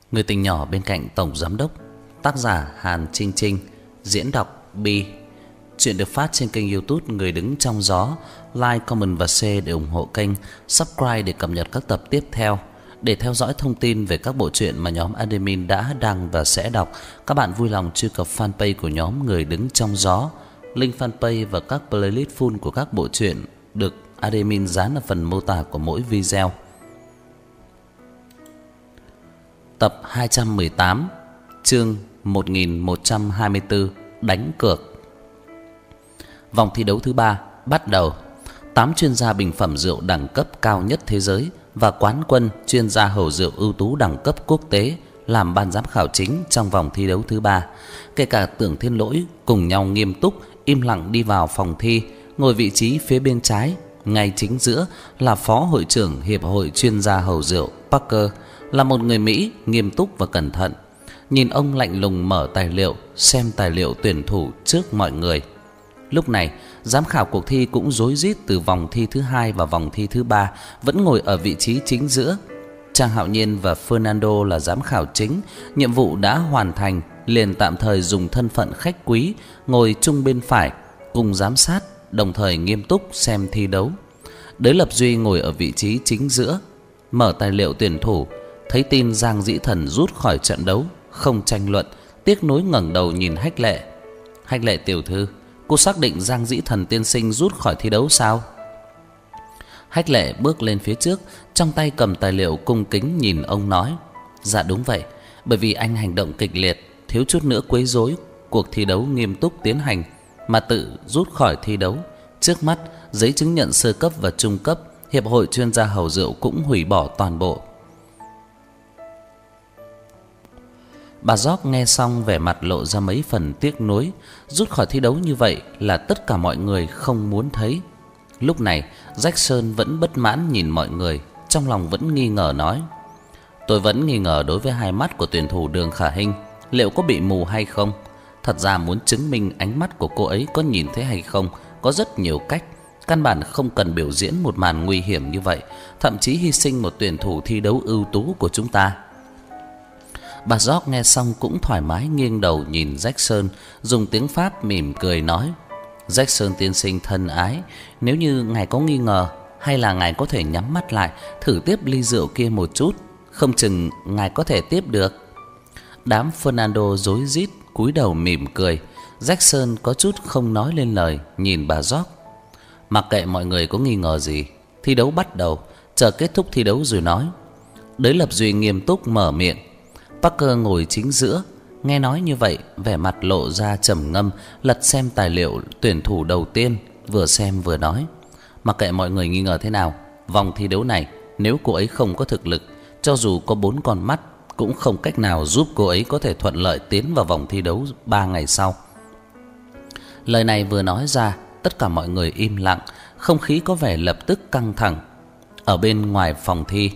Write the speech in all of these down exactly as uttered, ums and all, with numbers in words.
Người tình nhỏ bên cạnh tổng giám đốc. Tác giả Hàn Trinh Trinh. Diễn đọc Bi. Chuyện được phát trên kênh YouTube Người Đứng Trong Gió. Like, comment và share để ủng hộ kênh. Subscribe để cập nhật các tập tiếp theo. Để theo dõi thông tin về các bộ truyện mà nhóm admin đã đăng và sẽ đọc, các bạn vui lòng truy cập fanpage của nhóm Người Đứng Trong Gió. Link fanpage và các playlist full của các bộ truyện được admin dán ở phần mô tả của mỗi video. Tập hai trăm mười tám, chương một nghìn một trăm hai mươi tư, đánh cược. Vòng thi đấu thứ ba bắt đầu. Tám chuyên gia bình phẩm rượu đẳng cấp cao nhất thế giới và quán quân chuyên gia hầu rượu ưu tú đẳng cấp quốc tế làm ban giám khảo chính trong vòng thi đấu thứ ba. Kể cả Tưởng Thiên Lỗi cùng nhau nghiêm túc im lặng đi vào phòng thi, ngồi vị trí phía bên trái. Ngay chính giữa là phó hội trưởng hiệp hội chuyên gia hầu rượu Parker, là một người Mỹ nghiêm túc và cẩn thận. Nhìn ông lạnh lùng mở tài liệu, xem tài liệu tuyển thủ trước mọi người. Lúc này, giám khảo cuộc thi cũng rối rít từ vòng thi thứ hai và vòng thi thứ ba vẫn ngồi ở vị trí chính giữa. Trang Hạo Nhiên và Fernando là giám khảo chính, nhiệm vụ đã hoàn thành, liền tạm thời dùng thân phận khách quý ngồi chung bên phải cùng giám sát, đồng thời nghiêm túc xem thi đấu. Đới Lập Duy ngồi ở vị trí chính giữa, mở tài liệu tuyển thủ, thấy tin Giang Dĩ Thần rút khỏi trận đấu, không tranh luận, tiếc nuối ngẩng đầu nhìn Hách Lệ. Hách Lệ tiểu thư, cô xác định Giang Dĩ Thần tiên sinh rút khỏi thi đấu sao? Hách Lệ bước lên phía trước, trong tay cầm tài liệu cung kính nhìn ông nói: Dạ đúng vậy, bởi vì anh hành động kịch liệt, thiếu chút nữa quấy rối cuộc thi đấu nghiêm túc tiến hành mà tự rút khỏi thi đấu. Trước mắt, giấy chứng nhận sơ cấp và trung cấp, hiệp hội chuyên gia hầu rượu cũng hủy bỏ toàn bộ. Bà Gióc nghe xong vẻ mặt lộ ra mấy phần tiếc nuối. Rút khỏi thi đấu như vậy là tất cả mọi người không muốn thấy. Lúc này Jackson vẫn bất mãn nhìn mọi người, trong lòng vẫn nghi ngờ nói: Tôi vẫn nghi ngờ đối với hai mắt của tuyển thủ Đường Khả Hinh, liệu có bị mù hay không. Thật ra muốn chứng minh ánh mắt của cô ấy có nhìn thấy hay không, có rất nhiều cách. Căn bản không cần biểu diễn một màn nguy hiểm như vậy, thậm chí hy sinh một tuyển thủ thi đấu ưu tú của chúng ta. Bà Gióc nghe xong cũng thoải mái nghiêng đầu nhìn Jackson, dùng tiếng Pháp mỉm cười nói: Jackson tiên sinh thân ái, nếu như ngài có nghi ngờ, hay là ngài có thể nhắm mắt lại thử tiếp ly rượu kia một chút, không chừng ngài có thể tiếp được. Đám Fernando rối rít cúi đầu mỉm cười. Jackson có chút không nói lên lời, nhìn bà Gióc. Mặc kệ mọi người có nghi ngờ gì, thi đấu bắt đầu, chờ kết thúc thi đấu rồi nói. Đới Lập Duy nghiêm túc mở miệng. Parker ngồi chính giữa, nghe nói như vậy, vẻ mặt lộ ra trầm ngâm, lật xem tài liệu tuyển thủ đầu tiên, vừa xem vừa nói: Mặc kệ mọi người nghi ngờ thế nào, vòng thi đấu này nếu cô ấy không có thực lực, cho dù có bốn con mắt cũng không cách nào giúp cô ấy có thể thuận lợi tiến vào vòng thi đấu ba ngày sau. Lời này vừa nói ra, tất cả mọi người im lặng, không khí có vẻ lập tức căng thẳng. Ở bên ngoài phòng thi,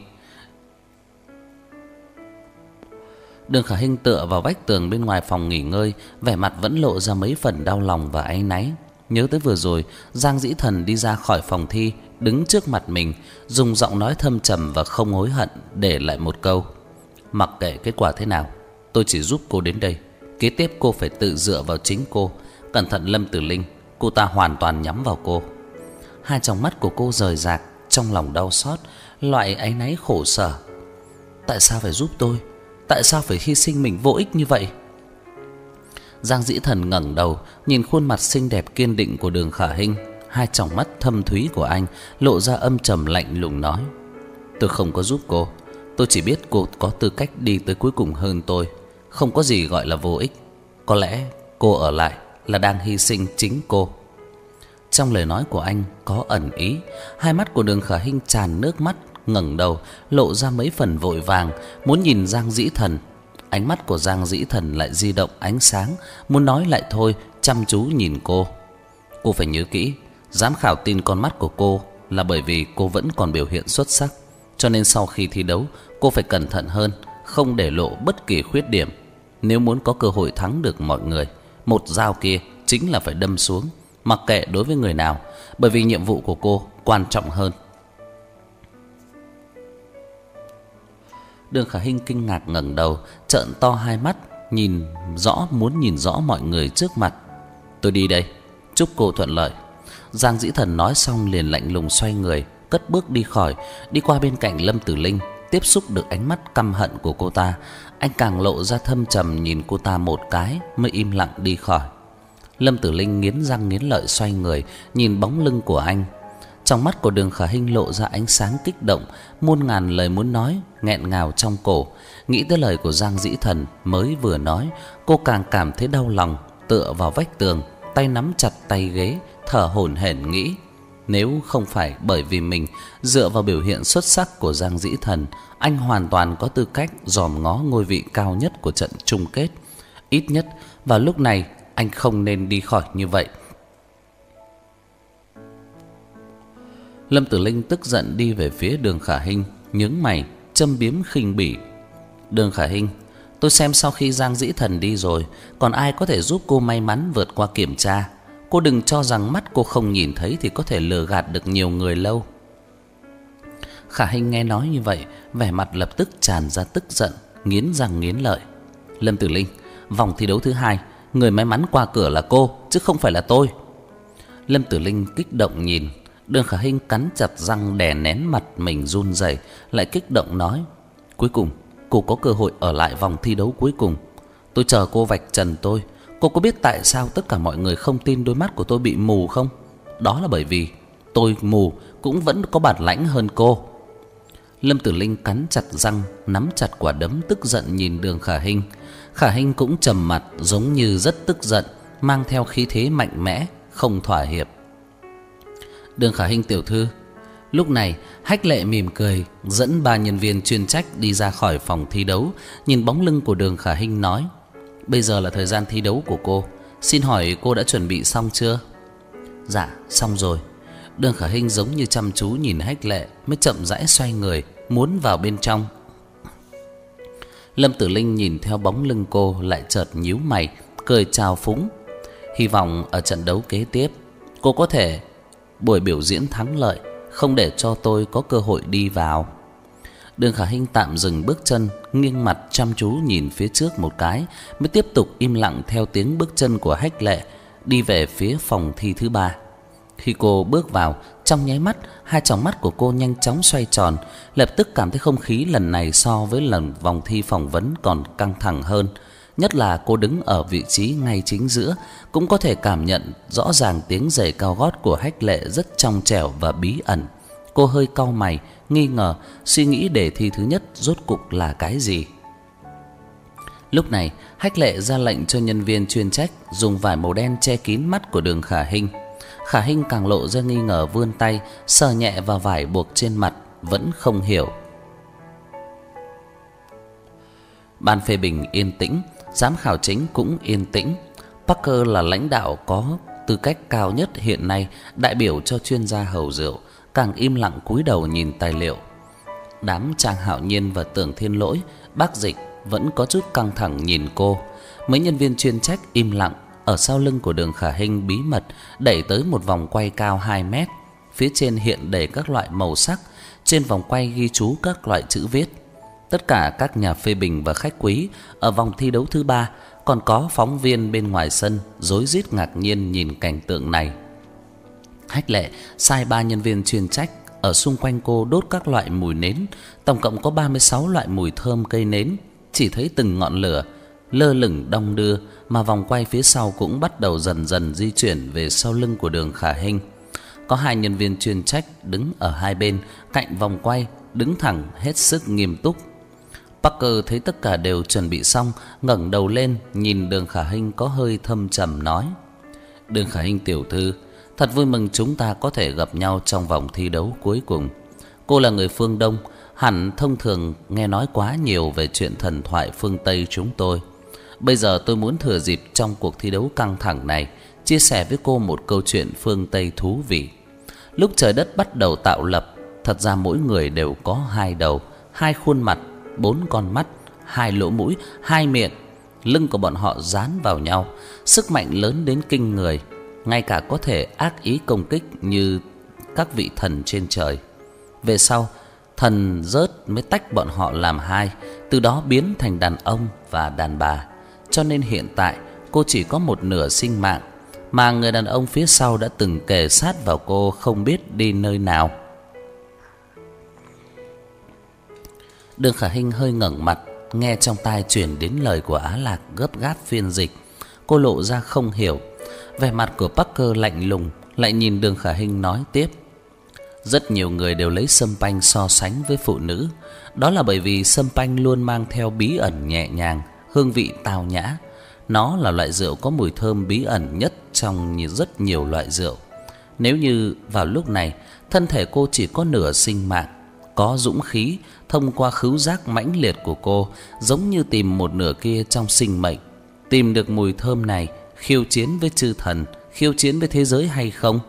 Đường Khả Hinh tựa vào vách tường bên ngoài phòng nghỉ ngơi, vẻ mặt vẫn lộ ra mấy phần đau lòng và áy náy. Nhớ tới vừa rồi Giang Dĩ Thần đi ra khỏi phòng thi, đứng trước mặt mình, dùng giọng nói thâm trầm và không hối hận để lại một câu: Mặc kệ kết quả thế nào, tôi chỉ giúp cô đến đây, kế tiếp cô phải tự dựa vào chính cô. Cẩn thận Lâm Tử Linh, cô ta hoàn toàn nhắm vào cô. Hai tròng mắt của cô rời rạc, trong lòng đau xót, loại áy náy khổ sở. Tại sao phải giúp tôi? Tại sao phải hy sinh mình vô ích như vậy? Giang Dĩ Thần ngẩng đầu, nhìn khuôn mặt xinh đẹp kiên định của Đường Khả Hinh, hai tròng mắt thâm thúy của anh lộ ra âm trầm lạnh lùng nói: Tôi không có giúp cô, tôi chỉ biết cô có tư cách đi tới cuối cùng hơn tôi, không có gì gọi là vô ích. Có lẽ cô ở lại là đang hy sinh chính cô. Trong lời nói của anh có ẩn ý. Hai mắt của Đường Khả Hinh tràn nước mắt, ngẩng đầu lộ ra mấy phần vội vàng, muốn nhìn Giang Dĩ Thần. Ánh mắt của Giang Dĩ Thần lại di động ánh sáng, muốn nói lại thôi, chăm chú nhìn cô. Cô phải nhớ kỹ, giám khảo tin con mắt của cô là bởi vì cô vẫn còn biểu hiện xuất sắc, cho nên sau khi thi đấu cô phải cẩn thận hơn, không để lộ bất kỳ khuyết điểm. Nếu muốn có cơ hội thắng được mọi người, một dao kia chính là phải đâm xuống, mặc kệ đối với người nào, bởi vì nhiệm vụ của cô quan trọng hơn. Đường Khả Hinh kinh ngạc ngẩng đầu, trợn to hai mắt, nhìn rõ muốn nhìn rõ mọi người trước mặt. "Tôi đi đây, chúc cô thuận lợi." Giang Dĩ Thần nói xong liền lạnh lùng xoay người, cất bước đi khỏi, đi qua bên cạnh Lâm Tử Linh, tiếp xúc được ánh mắt căm hận của cô ta, anh càng lộ ra thâm trầm nhìn cô ta một cái mới im lặng đi khỏi. Lâm Tử Linh nghiến răng nghiến lợi xoay người, nhìn bóng lưng của anh. Trong mắt của Đường Khả Hinh lộ ra ánh sáng kích động, muôn ngàn lời muốn nói nghẹn ngào trong cổ. Nghĩ tới lời của Giang Dĩ Thần mới vừa nói, cô càng cảm thấy đau lòng, tựa vào vách tường, tay nắm chặt tay ghế, thở hổn hển nghĩ: nếu không phải bởi vì mình dựa vào biểu hiện xuất sắc của Giang Dĩ Thần, anh hoàn toàn có tư cách dòm ngó ngôi vị cao nhất của trận chung kết. Ít nhất vào lúc này anh không nên đi khỏi như vậy. Lâm Tử Linh tức giận đi về phía Đường Khả Hinh, nhướng mày, châm biếm khinh bỉ. "Đường Khả Hinh, tôi xem sau khi Giang Dĩ Thần đi rồi, còn ai có thể giúp cô may mắn vượt qua kiểm tra. Cô đừng cho rằng mắt cô không nhìn thấy thì có thể lừa gạt được nhiều người lâu." Khả Hinh nghe nói như vậy, vẻ mặt lập tức tràn ra tức giận, nghiến răng nghiến lợi. "Lâm Tử Linh, vòng thi đấu thứ hai, người may mắn qua cửa là cô chứ không phải là tôi." Lâm Tử Linh kích động nhìn, Đường Khả Hinh cắn chặt răng đè nén mặt mình run rẩy, lại kích động nói: "Cuối cùng cô có cơ hội ở lại vòng thi đấu cuối cùng. Tôi chờ cô vạch trần tôi. Cô có biết tại sao tất cả mọi người không tin đôi mắt của tôi bị mù không? Đó là bởi vì tôi mù cũng vẫn có bản lãnh hơn cô." Lâm Tử Linh cắn chặt răng, nắm chặt quả đấm, tức giận nhìn Đường Khả Hinh. Khả Hinh cũng trầm mặt, giống như rất tức giận, mang theo khí thế mạnh mẽ, không thỏa hiệp. "Đường Khả Hinh tiểu thư." Lúc này, Hách Lệ mỉm cười, dẫn ba nhân viên chuyên trách đi ra khỏi phòng thi đấu, nhìn bóng lưng của Đường Khả Hinh nói: "Bây giờ là thời gian thi đấu của cô, xin hỏi cô đã chuẩn bị xong chưa?" "Dạ, xong rồi." Đường Khả Hinh giống như chăm chú nhìn Hách Lệ, mới chậm rãi xoay người, muốn vào bên trong. Lâm Tử Linh nhìn theo bóng lưng cô, lại chợt nhíu mày, cười chào phúng: "Hy vọng ở trận đấu kế tiếp, cô có thể buổi biểu diễn thắng lợi, không để cho tôi có cơ hội đi vào." Đường Khả Hinh tạm dừng bước chân, nghiêng mặt chăm chú nhìn phía trước một cái, mới tiếp tục im lặng theo tiếng bước chân của Hách Lệ, đi về phía phòng thi thứ ba. Khi cô bước vào, trong nháy mắt, hai tròng mắt của cô nhanh chóng xoay tròn, lập tức cảm thấy không khí lần này so với lần vòng thi phỏng vấn còn căng thẳng hơn. Nhất là cô đứng ở vị trí ngay chính giữa, cũng có thể cảm nhận rõ ràng tiếng giày cao gót của Hách Lệ rất trong trẻo và bí ẩn. Cô hơi cau mày, nghi ngờ, suy nghĩ đề thi thứ nhất rốt cuộc là cái gì. Lúc này, Hách Lệ ra lệnh cho nhân viên chuyên trách dùng vải màu đen che kín mắt của Đường Khả Hinh. Khả Hinh càng lộ ra nghi ngờ, vươn tay sờ nhẹ vào vải buộc trên mặt, vẫn không hiểu. Ban phê bình yên tĩnh, giám khảo chính cũng yên tĩnh. Parker là lãnh đạo có tư cách cao nhất hiện nay, đại biểu cho chuyên gia hầu rượu, càng im lặng cúi đầu nhìn tài liệu. Đám Trang Hạo Nhiên và Tưởng Thiên Lỗi, Bác Dịch vẫn có chút căng thẳng nhìn cô. Mấy nhân viên chuyên trách im lặng. Ở sau lưng của Đường Khả Hinh bí mật đẩy tới một vòng quay cao hai mét, phía trên hiện đầy các loại màu sắc, trên vòng quay ghi chú các loại chữ viết. Tất cả các nhà phê bình và khách quý ở vòng thi đấu thứ ba, còn có phóng viên bên ngoài sân rối rít ngạc nhiên nhìn cảnh tượng này. Hách Lệ sai ba nhân viên chuyên trách ở xung quanh cô đốt các loại mùi nến, tổng cộng có ba mươi sáu loại mùi thơm cây nến. Chỉ thấy từng ngọn lửa lơ lửng đong đưa, mà vòng quay phía sau cũng bắt đầu dần dần di chuyển về sau lưng của Đường Khả Hinh. Có hai nhân viên chuyên trách đứng ở hai bên cạnh vòng quay, đứng thẳng hết sức nghiêm túc. Parker thấy tất cả đều chuẩn bị xong, ngẩng đầu lên nhìn Đường Khả Hinh có hơi thâm trầm nói: "Đường Khả Hinh tiểu thư, thật vui mừng chúng ta có thể gặp nhau trong vòng thi đấu cuối cùng. Cô là người phương Đông, hẳn thông thường nghe nói quá nhiều về chuyện thần thoại phương Tây chúng tôi. Bây giờ tôi muốn thừa dịp trong cuộc thi đấu căng thẳng này, chia sẻ với cô một câu chuyện phương Tây thú vị. Lúc trời đất bắt đầu tạo lập, thật ra mỗi người đều có hai đầu, hai khuôn mặt, bốn con mắt, hai lỗ mũi, hai miệng. Lưng của bọn họ dán vào nhau, sức mạnh lớn đến kinh người, ngay cả có thể ác ý công kích như các vị thần trên trời. Về sau, thần rớt mới tách bọn họ làm hai, từ đó biến thành đàn ông và đàn bà. Cho nên hiện tại cô chỉ có một nửa sinh mạng, mà người đàn ông phía sau đã từng kề sát vào cô không biết đi nơi nào. Đường Khả Hinh hơi ngẩng mặt, nghe trong tai truyền đến lời của Á Lạc gấp gáp phiên dịch. Cô lộ ra không hiểu. Vẻ mặt của Parker lạnh lùng, lại nhìn Đường Khả Hinh nói tiếp. Rất nhiều người đều lấy sâm panh so sánh với phụ nữ. Đó là bởi vì sâm panh luôn mang theo bí ẩn nhẹ nhàng, hương vị tao nhã. Nó là loại rượu có mùi thơm bí ẩn nhất trong rất nhiều loại rượu. Nếu như vào lúc này thân thể cô chỉ có nửa sinh mạng, có dũng khí thông qua khứu giác mãnh liệt của cô, giống như tìm một nửa kia trong sinh mệnh, tìm được mùi thơm này, khiêu chiến với chư thần, khiêu chiến với thế giới hay không?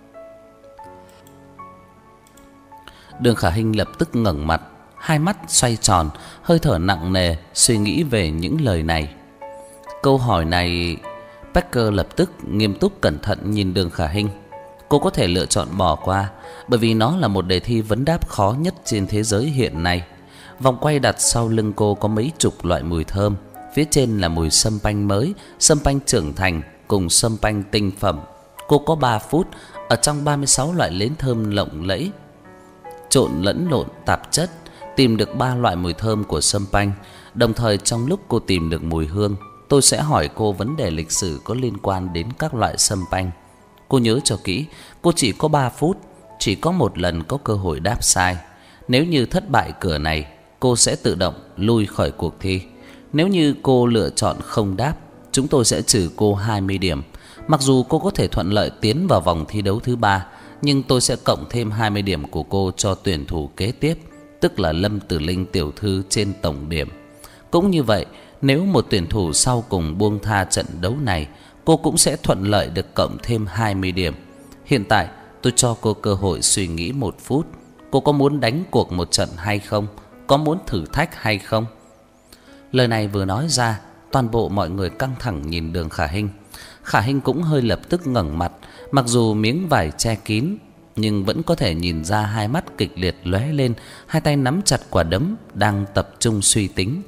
Đường Khả Hinh lập tức ngẩng mặt, hai mắt xoay tròn, hơi thở nặng nề, suy nghĩ về những lời này. Câu hỏi này, Parker lập tức nghiêm túc cẩn thận nhìn Đường Khả Hinh. Cô có thể lựa chọn bỏ qua, bởi vì nó là một đề thi vấn đáp khó nhất trên thế giới hiện nay. Vòng quay đặt sau lưng cô có mấy chục loại mùi thơm. Phía trên là mùi sâm panh mới, sâm panh trưởng thành cùng sâm panh tinh phẩm. Cô có ba phút ở trong ba mươi sáu loại nến thơm lộng lẫy, trộn lẫn lộn tạp chất, tìm được ba loại mùi thơm của sâm panh. Đồng thời trong lúc cô tìm được mùi hương, tôi sẽ hỏi cô vấn đề lịch sử có liên quan đến các loại sâm panh. Cô nhớ cho kỹ, cô chỉ có ba phút, chỉ có một lần có cơ hội đáp sai. Nếu như thất bại cửa này, cô sẽ tự động lui khỏi cuộc thi. Nếu như cô lựa chọn không đáp, chúng tôi sẽ trừ cô hai mươi điểm. Mặc dù cô có thể thuận lợi tiến vào vòng thi đấu thứ ba, nhưng tôi sẽ cộng thêm hai mươi điểm của cô cho tuyển thủ kế tiếp, tức là Lâm Tử Linh tiểu thư trên tổng điểm. Cũng như vậy, nếu một tuyển thủ sau cùng buông tha trận đấu này, cô cũng sẽ thuận lợi được cộng thêm hai mươi điểm. Hiện tại tôi cho cô cơ hội suy nghĩ một phút. Cô có muốn đánh cuộc một trận hay không? Có muốn thử thách hay không? Lời này vừa nói ra, toàn bộ mọi người căng thẳng nhìn Đường Khả Hinh. Khả Hinh cũng hơi lập tức ngẩng mặt, mặc dù miếng vải che kín, nhưng vẫn có thể nhìn ra hai mắt kịch liệt lóe lên, hai tay nắm chặt quả đấm, đang tập trung suy tính.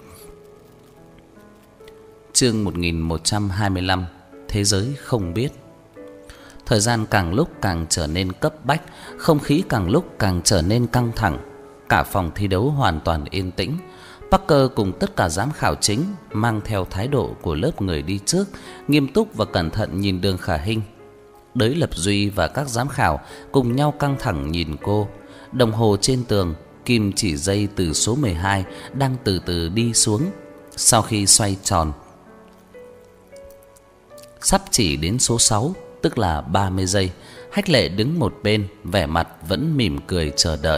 Chương một nghìn một trăm hai mươi lăm, thế giới không biết. Thời gian càng lúc càng trở nên cấp bách, không khí càng lúc càng trở nên căng thẳng. Cả phòng thi đấu hoàn toàn yên tĩnh. Parker cùng tất cả giám khảo chính mang theo thái độ của lớp người đi trước, nghiêm túc và cẩn thận nhìn Đường Khả Hinh. Đới Lập Duy và các giám khảo cùng nhau căng thẳng nhìn cô. Đồng hồ trên tường, kim chỉ dây từ số mười hai đang từ từ đi xuống. Sau khi xoay tròn, sắp chỉ đến số sáu, tức là ba mươi giây. Hách Lệ đứng một bên, vẻ mặt vẫn mỉm cười chờ đợi.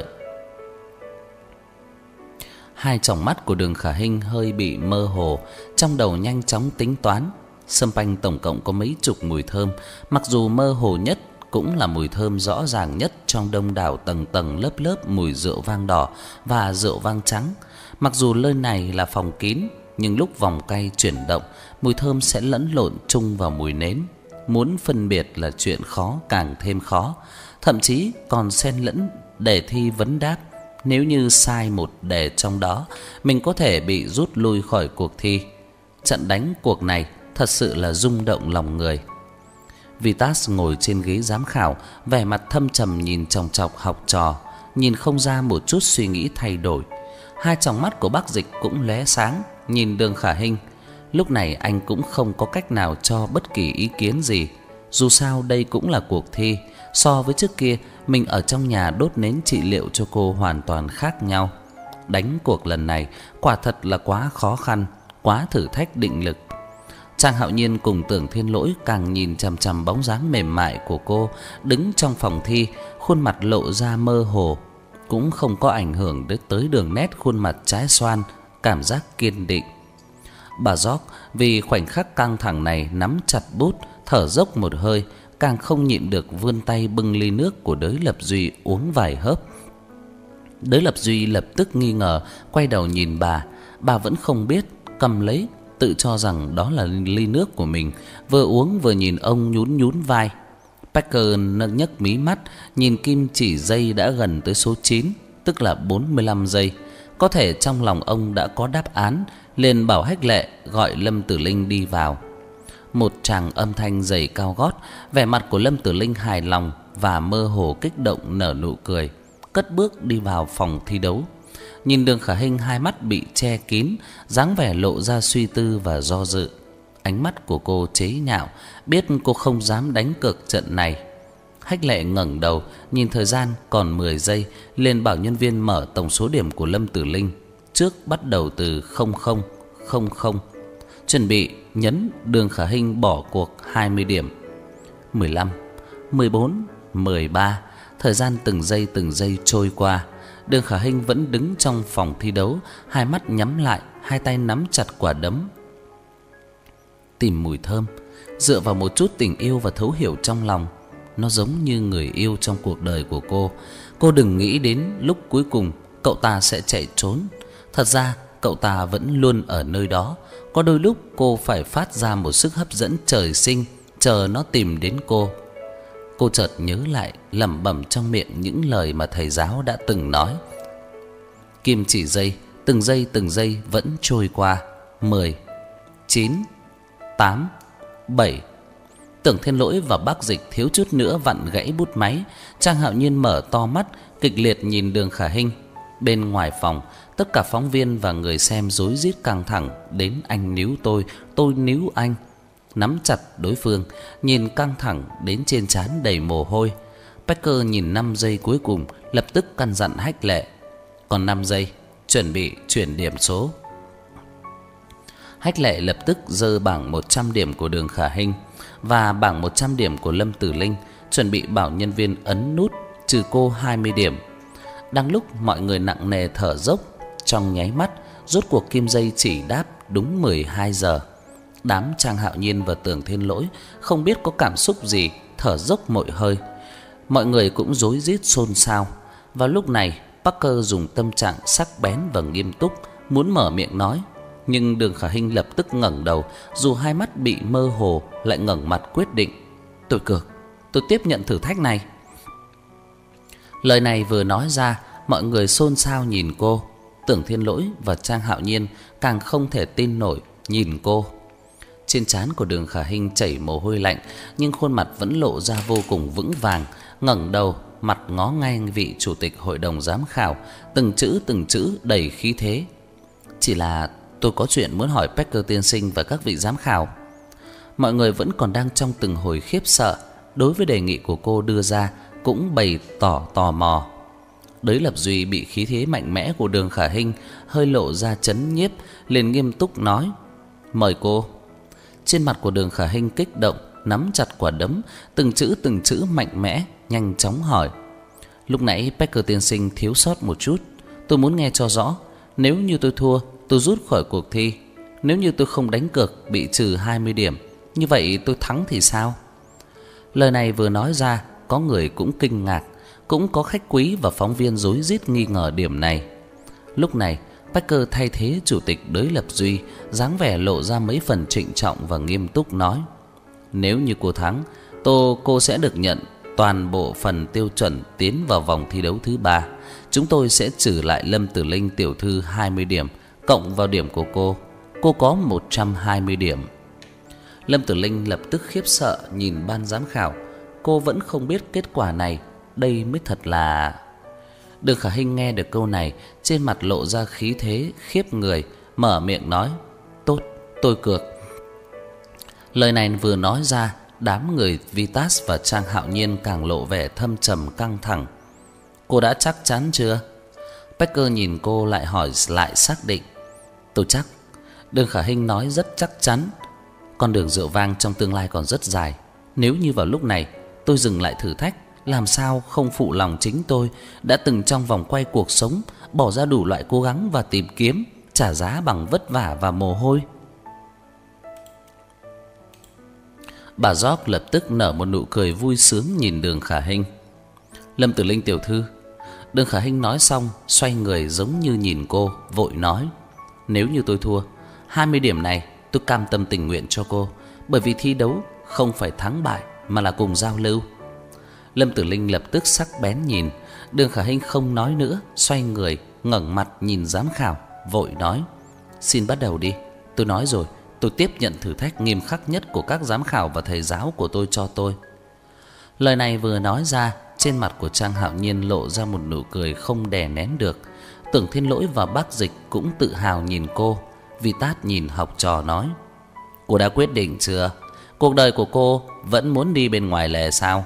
Hai tròng mắt của Đường Khả Hinh hơi bị mơ hồ, trong đầu nhanh chóng tính toán. Sâm panh tổng cộng có mấy chục mùi thơm, mặc dù mơ hồ nhất cũng là mùi thơm rõ ràng nhất trong đông đảo tầng tầng lớp lớp mùi rượu vang đỏ và rượu vang trắng. Mặc dù nơi này là phòng kín, nhưng lúc vòng quay chuyển động, mùi thơm sẽ lẫn lộn chung vào mùi nến. Muốn phân biệt là chuyện khó càng thêm khó, thậm chí còn xen lẫn đề thi vấn đáp. Nếu như sai một đề trong đó, mình có thể bị rút lui khỏi cuộc thi. Trận đánh cuộc này thật sự là rung động lòng người. Vitas ngồi trên ghế giám khảo, vẻ mặt thâm trầm nhìn chòng chọc học trò, nhìn không ra một chút suy nghĩ thay đổi. Hai tròng mắt của Bác Dịch cũng lóe sáng, nhìn Đường Khả Hinh. Lúc này anh cũng không có cách nào cho bất kỳ ý kiến gì. Dù sao đây cũng là cuộc thi, so với trước kia mình ở trong nhà đốt nến trị liệu cho cô hoàn toàn khác nhau. Đánh cuộc lần này quả thật là quá khó khăn, quá thử thách định lực. Trang Hạo Nhiên cùng Tưởng Thiên Lỗi càng nhìn chằm chằm bóng dáng mềm mại của cô đứng trong phòng thi, khuôn mặt lộ ra mơ hồ, cũng không có ảnh hưởng đến tới đường nét khuôn mặt trái xoan, cảm giác kiên định. Bà George vì khoảnh khắc căng thẳng này nắm chặt bút, thở dốc một hơi, càng không nhịn được vươn tay bưng ly nước của Đới Lập Duy uống vài hớp. Đới Lập Duy lập tức nghi ngờ, quay đầu nhìn bà. Bà vẫn không biết, cầm lấy, tự cho rằng đó là ly nước của mình, vừa uống vừa nhìn ông nhún nhún vai. Parker nâng nhấc mí mắt, nhìn kim chỉ dây đã gần tới số chín. tức là bốn mươi lăm giây. Có thể trong lòng ông đã có đáp án, liền bảo Hách Lệ gọi Lâm Tử Linh đi vào. Một tràng âm thanh giày cao gót, vẻ mặt của Lâm Tử Linh hài lòng và mơ hồ kích động nở nụ cười, cất bước đi vào phòng thi đấu. Nhìn Đường Khả Hinh hai mắt bị che kín, dáng vẻ lộ ra suy tư và do dự. Ánh mắt của cô chế nhạo, biết cô không dám đánh cược trận này. Hách Lệ ngẩng đầu, nhìn thời gian còn mười giây, liền bảo nhân viên mở tổng số điểm của Lâm Tử Linh, trước bắt đầu từ không không không không. Chuẩn bị, nhấn. Đường Khả Hinh bỏ cuộc hai mươi điểm. mười lăm, mười bốn, mười ba. Thời gian từng giây từng giây trôi qua. Đường Khả Hinh vẫn đứng trong phòng thi đấu, hai mắt nhắm lại, hai tay nắm chặt quả đấm. Tìm mùi thơm, dựa vào một chút tình yêu và thấu hiểu trong lòng. Nó giống như người yêu trong cuộc đời của cô. Cô đừng nghĩ đến lúc cuối cùng cậu ta sẽ chạy trốn. Thật ra cậu ta vẫn luôn ở nơi đó. Có đôi lúc cô phải phát ra một sức hấp dẫn trời sinh, chờ nó tìm đến cô. Cô chợt nhớ lại, lẩm bẩm trong miệng những lời mà thầy giáo đã từng nói. Kim chỉ giây, từng giây từng giây vẫn trôi qua. Mười, chín, tám, bảy. Tưởng Thiên Lỗi và Bác Dịch thiếu chút nữa vặn gãy bút máy. Trang Hạo Nhiên mở to mắt, kịch liệt nhìn Đường Khả Hinh. Bên ngoài phòng, tất cả phóng viên và người xem rối rít căng thẳng, đến anh níu tôi, tôi níu anh, nắm chặt đối phương, nhìn căng thẳng đến trên trán đầy mồ hôi. Packer nhìn năm giây cuối cùng, lập tức căn dặn Hách Lệ. Còn năm giây, chuẩn bị chuyển điểm số. Hách Lệ lập tức giơ bảng một trăm điểm của Đường Khả Hinh và bảng một trăm điểm của Lâm Tử Linh, chuẩn bị bảo nhân viên ấn nút trừ cô hai mươi điểm. Đang lúc mọi người nặng nề thở dốc, trong nháy mắt, rốt cuộc kim dây chỉ đáp đúng mười hai giờ. Đám Trang Hạo Nhiên và Tưởng Thiên Lỗi không biết có cảm xúc gì, thở dốc mỗi hơi. Mọi người cũng rối rít xôn xao. Vào lúc này, Parker dùng tâm trạng sắc bén và nghiêm túc muốn mở miệng nói, nhưng Đường Khả Hinh lập tức ngẩng đầu, dù hai mắt bị mơ hồ lại ngẩng mặt quyết định. Tôi cược, tôi tiếp nhận thử thách này. Lời này vừa nói ra, mọi người xôn xao nhìn cô. Tưởng Thiên Lỗi và Trang Hạo Nhiên càng không thể tin nổi nhìn cô. Trên trán của Đường Khả Hinh chảy mồ hôi lạnh, nhưng khuôn mặt vẫn lộ ra vô cùng vững vàng, ngẩng đầu, mặt ngó ngay vị chủ tịch hội đồng giám khảo, từng chữ từng chữ đầy khí thế. Chỉ là tôi có chuyện muốn hỏi Packer tiên sinh và các vị giám khảo. Mọi người vẫn còn đang trong từng hồi khiếp sợ đối với đề nghị của cô đưa ra, cũng bày tỏ tò mò. Đới Lập Duy bị khí thế mạnh mẽ của Đường Khả Hinh hơi lộ ra chấn nhiếp, liền nghiêm túc nói: "Mời cô." Trên mặt của Đường Khả Hinh kích động, nắm chặt quả đấm, từng chữ từng chữ mạnh mẽ, nhanh chóng hỏi: "Lúc nãy Packer tiên sinh thiếu sót một chút, tôi muốn nghe cho rõ. Nếu như tôi thua, tôi rút khỏi cuộc thi. Nếu như tôi không đánh cược bị trừ hai mươi điểm, như vậy tôi thắng thì sao?" Lời này vừa nói ra, có người cũng kinh ngạc, cũng có khách quý và phóng viên rối rít nghi ngờ điểm này. Lúc này, Packer thay thế chủ tịch Đới Lập Duy, dáng vẻ lộ ra mấy phần trịnh trọng và nghiêm túc nói: "Nếu như cô thắng, tô cô sẽ được nhận toàn bộ phần tiêu chuẩn tiến vào vòng thi đấu thứ ba. Chúng tôi sẽ trừ lại Lâm Tử Linh tiểu thư hai mươi điểm, cộng vào điểm của cô. Cô có một trăm hai mươi điểm." Lâm Tử Linh lập tức khiếp sợ nhìn ban giám khảo. Cô vẫn không biết kết quả này, đây mới thật là... Đường Khả Hinh nghe được câu này, trên mặt lộ ra khí thế khiếp người, mở miệng nói: "Tốt, tôi cược." Lời này vừa nói ra, đám người Vitas và Trang Hạo Nhiên càng lộ vẻ thâm trầm căng thẳng. "Cô đã chắc chắn chưa?" Packer nhìn cô lại hỏi lại xác định. "Tôi chắc." Đường Khả Hinh nói rất chắc chắn. Con đường rượu vang trong tương lai còn rất dài. Nếu như vào lúc này tôi dừng lại thử thách, làm sao không phụ lòng chính tôi đã từng trong vòng quay cuộc sống bỏ ra đủ loại cố gắng và tìm kiếm, trả giá bằng vất vả và mồ hôi. Bà George lập tức nở một nụ cười vui sướng nhìn Đường Khả Hinh. "Lâm Tử Linh tiểu thư." Đường Khả Hinh nói xong, xoay người giống như nhìn cô, vội nói: "Nếu như tôi thua, hai mươi điểm này tôi cam tâm tình nguyện cho cô, bởi vì thi đấu không phải thắng bại mà là cùng giao lưu." Lâm Tử Linh lập tức sắc bén nhìn, Đường Khả Hinh không nói nữa, xoay người ngẩng mặt nhìn giám khảo, vội nói: "Xin bắt đầu đi. Tôi nói rồi, tôi tiếp nhận thử thách nghiêm khắc nhất của các giám khảo và thầy giáo của tôi cho tôi." Lời này vừa nói ra, trên mặt của Trang Hạo Nhiên lộ ra một nụ cười không đè nén được. Tưởng Thiên Lỗi và Bác Dịch cũng tự hào nhìn cô. Vitas nhìn học trò nói: "Cô đã quyết định chưa? Cuộc đời của cô vẫn muốn đi bên ngoài lề sao?"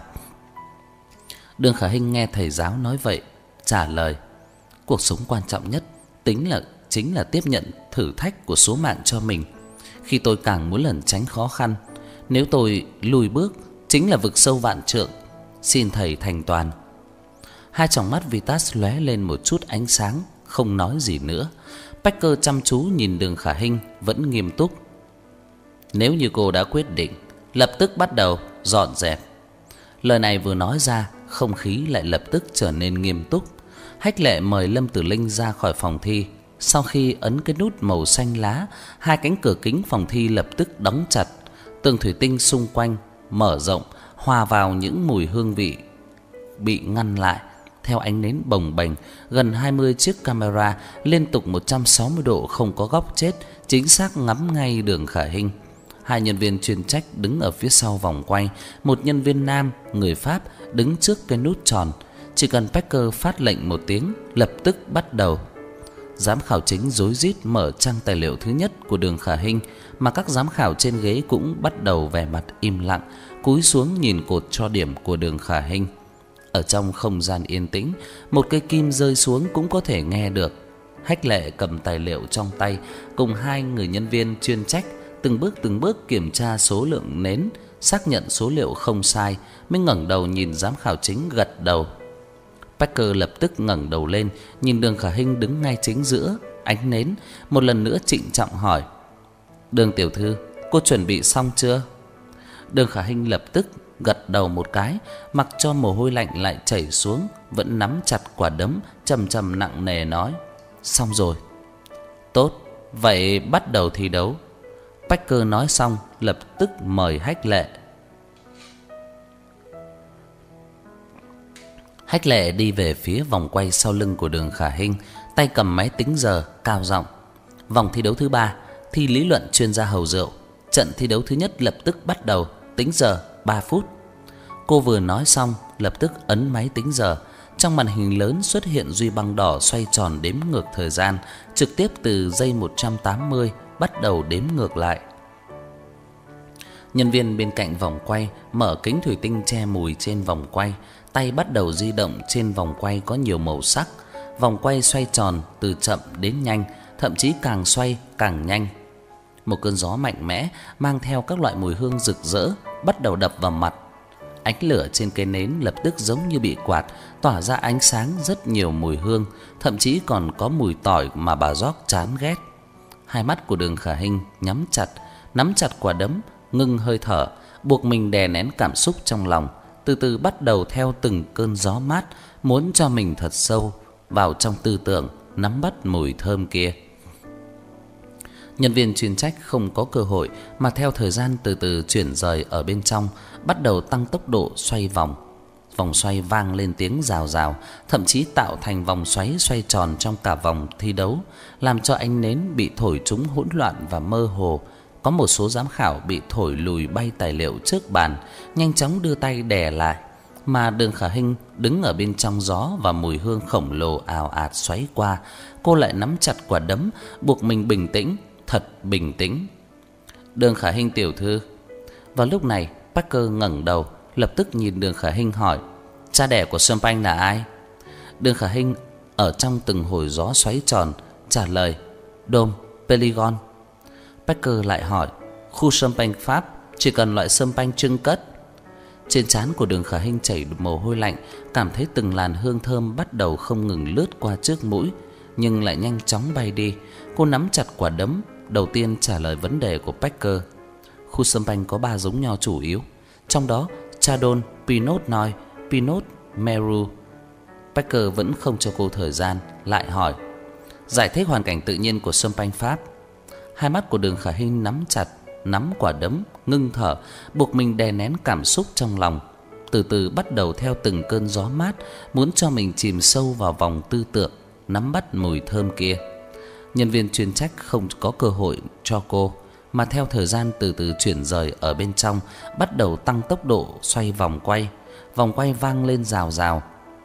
Đường Khả Hinh nghe thầy giáo nói vậy, trả lời: "Cuộc sống quan trọng nhất tính là chính là tiếp nhận thử thách của số mạng cho mình. Khi tôi càng muốn lẩn tránh khó khăn, nếu tôi lùi bước chính là vực sâu vạn trượng. Xin thầy thành toàn." Hai tròng mắt Vitas lóe lên một chút ánh sáng, không nói gì nữa. Packer chăm chú nhìn Đường Khả Hinh, vẫn nghiêm túc: "Nếu như cô đã quyết định, lập tức bắt đầu dọn dẹp." Lời này vừa nói ra, không khí lại lập tức trở nên nghiêm túc. Hách Lệ mời Lâm Tử Linh ra khỏi phòng thi. Sau khi ấn cái nút màu xanh lá, hai cánh cửa kính phòng thi lập tức đóng chặt. Tường thủy tinh xung quanh mở rộng, hòa vào những mùi hương vị bị ngăn lại. Theo ánh nến bồng bềnh, gần hai mươi chiếc camera liên tục một trăm sáu mươi độ không có góc chết, chính xác ngắm ngay Đường Khả Hinh. Hai nhân viên chuyên trách đứng ở phía sau vòng quay, một nhân viên nam người Pháp đứng trước cái nút tròn. Chỉ cần Packer phát lệnh một tiếng, lập tức bắt đầu. Giám khảo chính rối rít mở trang tài liệu thứ nhất của Đường Khả Hinh, mà các giám khảo trên ghế cũng bắt đầu vẻ mặt im lặng, cúi xuống nhìn cột cho điểm của Đường Khả Hinh. Ở trong không gian yên tĩnh, một cây kim rơi xuống cũng có thể nghe được. Hách Lệ cầm tài liệu trong tay, cùng hai người nhân viên chuyên trách từng bước từng bước kiểm tra số lượng nến, xác nhận số liệu không sai, mới ngẩng đầu nhìn giám khảo chính gật đầu. Packer lập tức ngẩng đầu lên, nhìn Đường Khả Hinh đứng ngay chính giữa ánh nến, một lần nữa trịnh trọng hỏi: "Đường tiểu thư, cô chuẩn bị xong chưa?" Đường Khả Hinh lập tức gật đầu một cái, mặc cho mồ hôi lạnh lại chảy xuống, vẫn nắm chặt quả đấm, trầm trầm nặng nề nói: "Xong rồi." "Tốt, vậy bắt đầu thi đấu." Packer nói xong, lập tức mời Hách Lệ. Hách Lệ đi về phía vòng quay sau lưng của Đường Khả Hinh, tay cầm máy tính giờ, cao giọng: "Vòng thi đấu thứ ba, thi lý luận chuyên gia hầu rượu. Trận thi đấu thứ nhất lập tức bắt đầu, tính giờ ba phút." Cô vừa nói xong, lập tức ấn máy tính giờ. Trong màn hình lớn xuất hiện duy băng đỏ xoay tròn đếm ngược thời gian, trực tiếp từ giây một trăm tám mươi bắt đầu đếm ngược lại. Nhân viên bên cạnh vòng quay mở kính thủy tinh che mùi trên vòng quay, tay bắt đầu di động trên vòng quay có nhiều màu sắc. Vòng quay xoay tròn từ chậm đến nhanh, thậm chí càng xoay càng nhanh. Một cơn gió mạnh mẽ mang theo các loại mùi hương rực rỡ bắt đầu đập vào mặt. Ánh lửa trên cây nến lập tức giống như bị quạt, tỏa ra ánh sáng rất nhiều mùi hương, thậm chí còn có mùi tỏi mà bà George chán ghét. Hai mắt của Đường Khả Hinh nhắm chặt, nắm chặt quả đấm, ngưng hơi thở, buộc mình đè nén cảm xúc trong lòng, từ từ bắt đầu theo từng cơn gió mát, muốn cho mình thật sâu vào trong tư tưởng, nắm bắt mùi thơm kia. Nhân viên chuyên trách không có cơ hội, mà theo thời gian từ từ chuyển rời ở bên trong, bắt đầu tăng tốc độ xoay vòng. Vòng xoay vang lên tiếng rào rào, thậm chí tạo thành vòng xoáy xoay tròn trong cả vòng thi đấu, làm cho ánh nến bị thổi trúng hỗn loạn và mơ hồ. Có một số giám khảo bị thổi lùi bay tài liệu trước bàn, nhanh chóng đưa tay đè lại, mà Đường Khả Hinh đứng ở bên trong gió và mùi hương khổng lồ ào ạt xoáy qua, cô lại nắm chặt quả đấm, buộc mình bình tĩnh, thật bình tĩnh. "Đường Khả Hinh tiểu thư." Vào lúc này, Packer ngẩng đầu, lập tức nhìn Đường Khả Hinh hỏi: "Cha đẻ của Champagne là ai?" Đường Khả Hinh ở trong từng hồi gió xoáy tròn trả lời: "Dom Peligon." Packer lại hỏi: "Khu Champagne Pháp chỉ cần loại Champagne trưng cất?" Trên trán của Đường Khả Hinh chảy mồ hôi lạnh, cảm thấy từng làn hương thơm bắt đầu không ngừng lướt qua trước mũi, nhưng lại nhanh chóng bay đi. Cô nắm chặt quả đấm, đầu tiên trả lời vấn đề của Packer. Khu Champagne có ba giống nho chủ yếu, trong đó Chardonnay, Pinot Noir, Pinot Meru. Packer vẫn không cho cô thời gian, lại hỏi: "Giải thích hoàn cảnh tự nhiên của Champagne Pháp." Hai mắt của Đường Khả Hinh nắm chặt, nắm quả đấm, ngưng thở, buộc mình đè nén cảm xúc trong lòng. từ từ bắt đầu theo từng cơn gió mát, muốn cho mình chìm sâu vào vòng tư tưởng, nắm bắt mùi thơm kia. Nhân viên chuyên trách không có cơ hội cho cô, mà theo thời gian từ từ chuyển rời ở bên trong, bắt đầu tăng tốc độ xoay vòng quay. Vòng quay vang lên rào rào.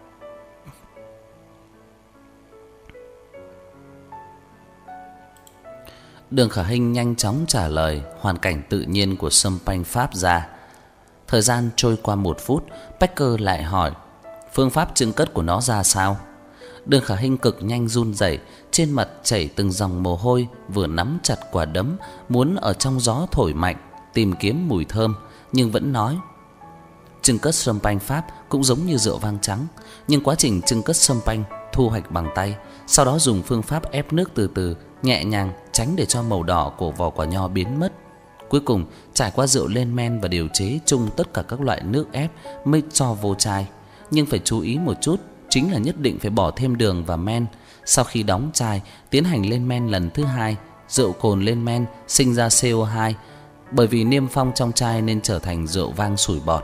Đường Khả Hinh nhanh chóng trả lời hoàn cảnh tự nhiên của sâm panh pháp ra. Thời gian trôi qua một phút, Packer lại hỏi: phương pháp trưng cất của nó ra sao? Đường Khả Hinh cực nhanh run rẩy, trên mặt chảy từng dòng mồ hôi, vừa nắm chặt quả đấm, muốn ở trong gió thổi mạnh tìm kiếm mùi thơm, nhưng vẫn nói: trưng cất sâm panh pháp cũng giống như rượu vang trắng, nhưng quá trình trưng cất sâm panh thu hoạch bằng tay, sau đó dùng phương pháp ép nước từ từ, nhẹ nhàng, tránh để cho màu đỏ của vỏ quả nho biến mất. Cuối cùng trải qua rượu lên men và điều chế chung tất cả các loại nước ép mới cho vô chai. Nhưng phải chú ý một chút, chính là nhất định phải bỏ thêm đường và men. Sau khi đóng chai, tiến hành lên men lần thứ hai, rượu cồn lên men sinh ra xê o hai, bởi vì niêm phong trong chai nên trở thành rượu vang sủi bọt.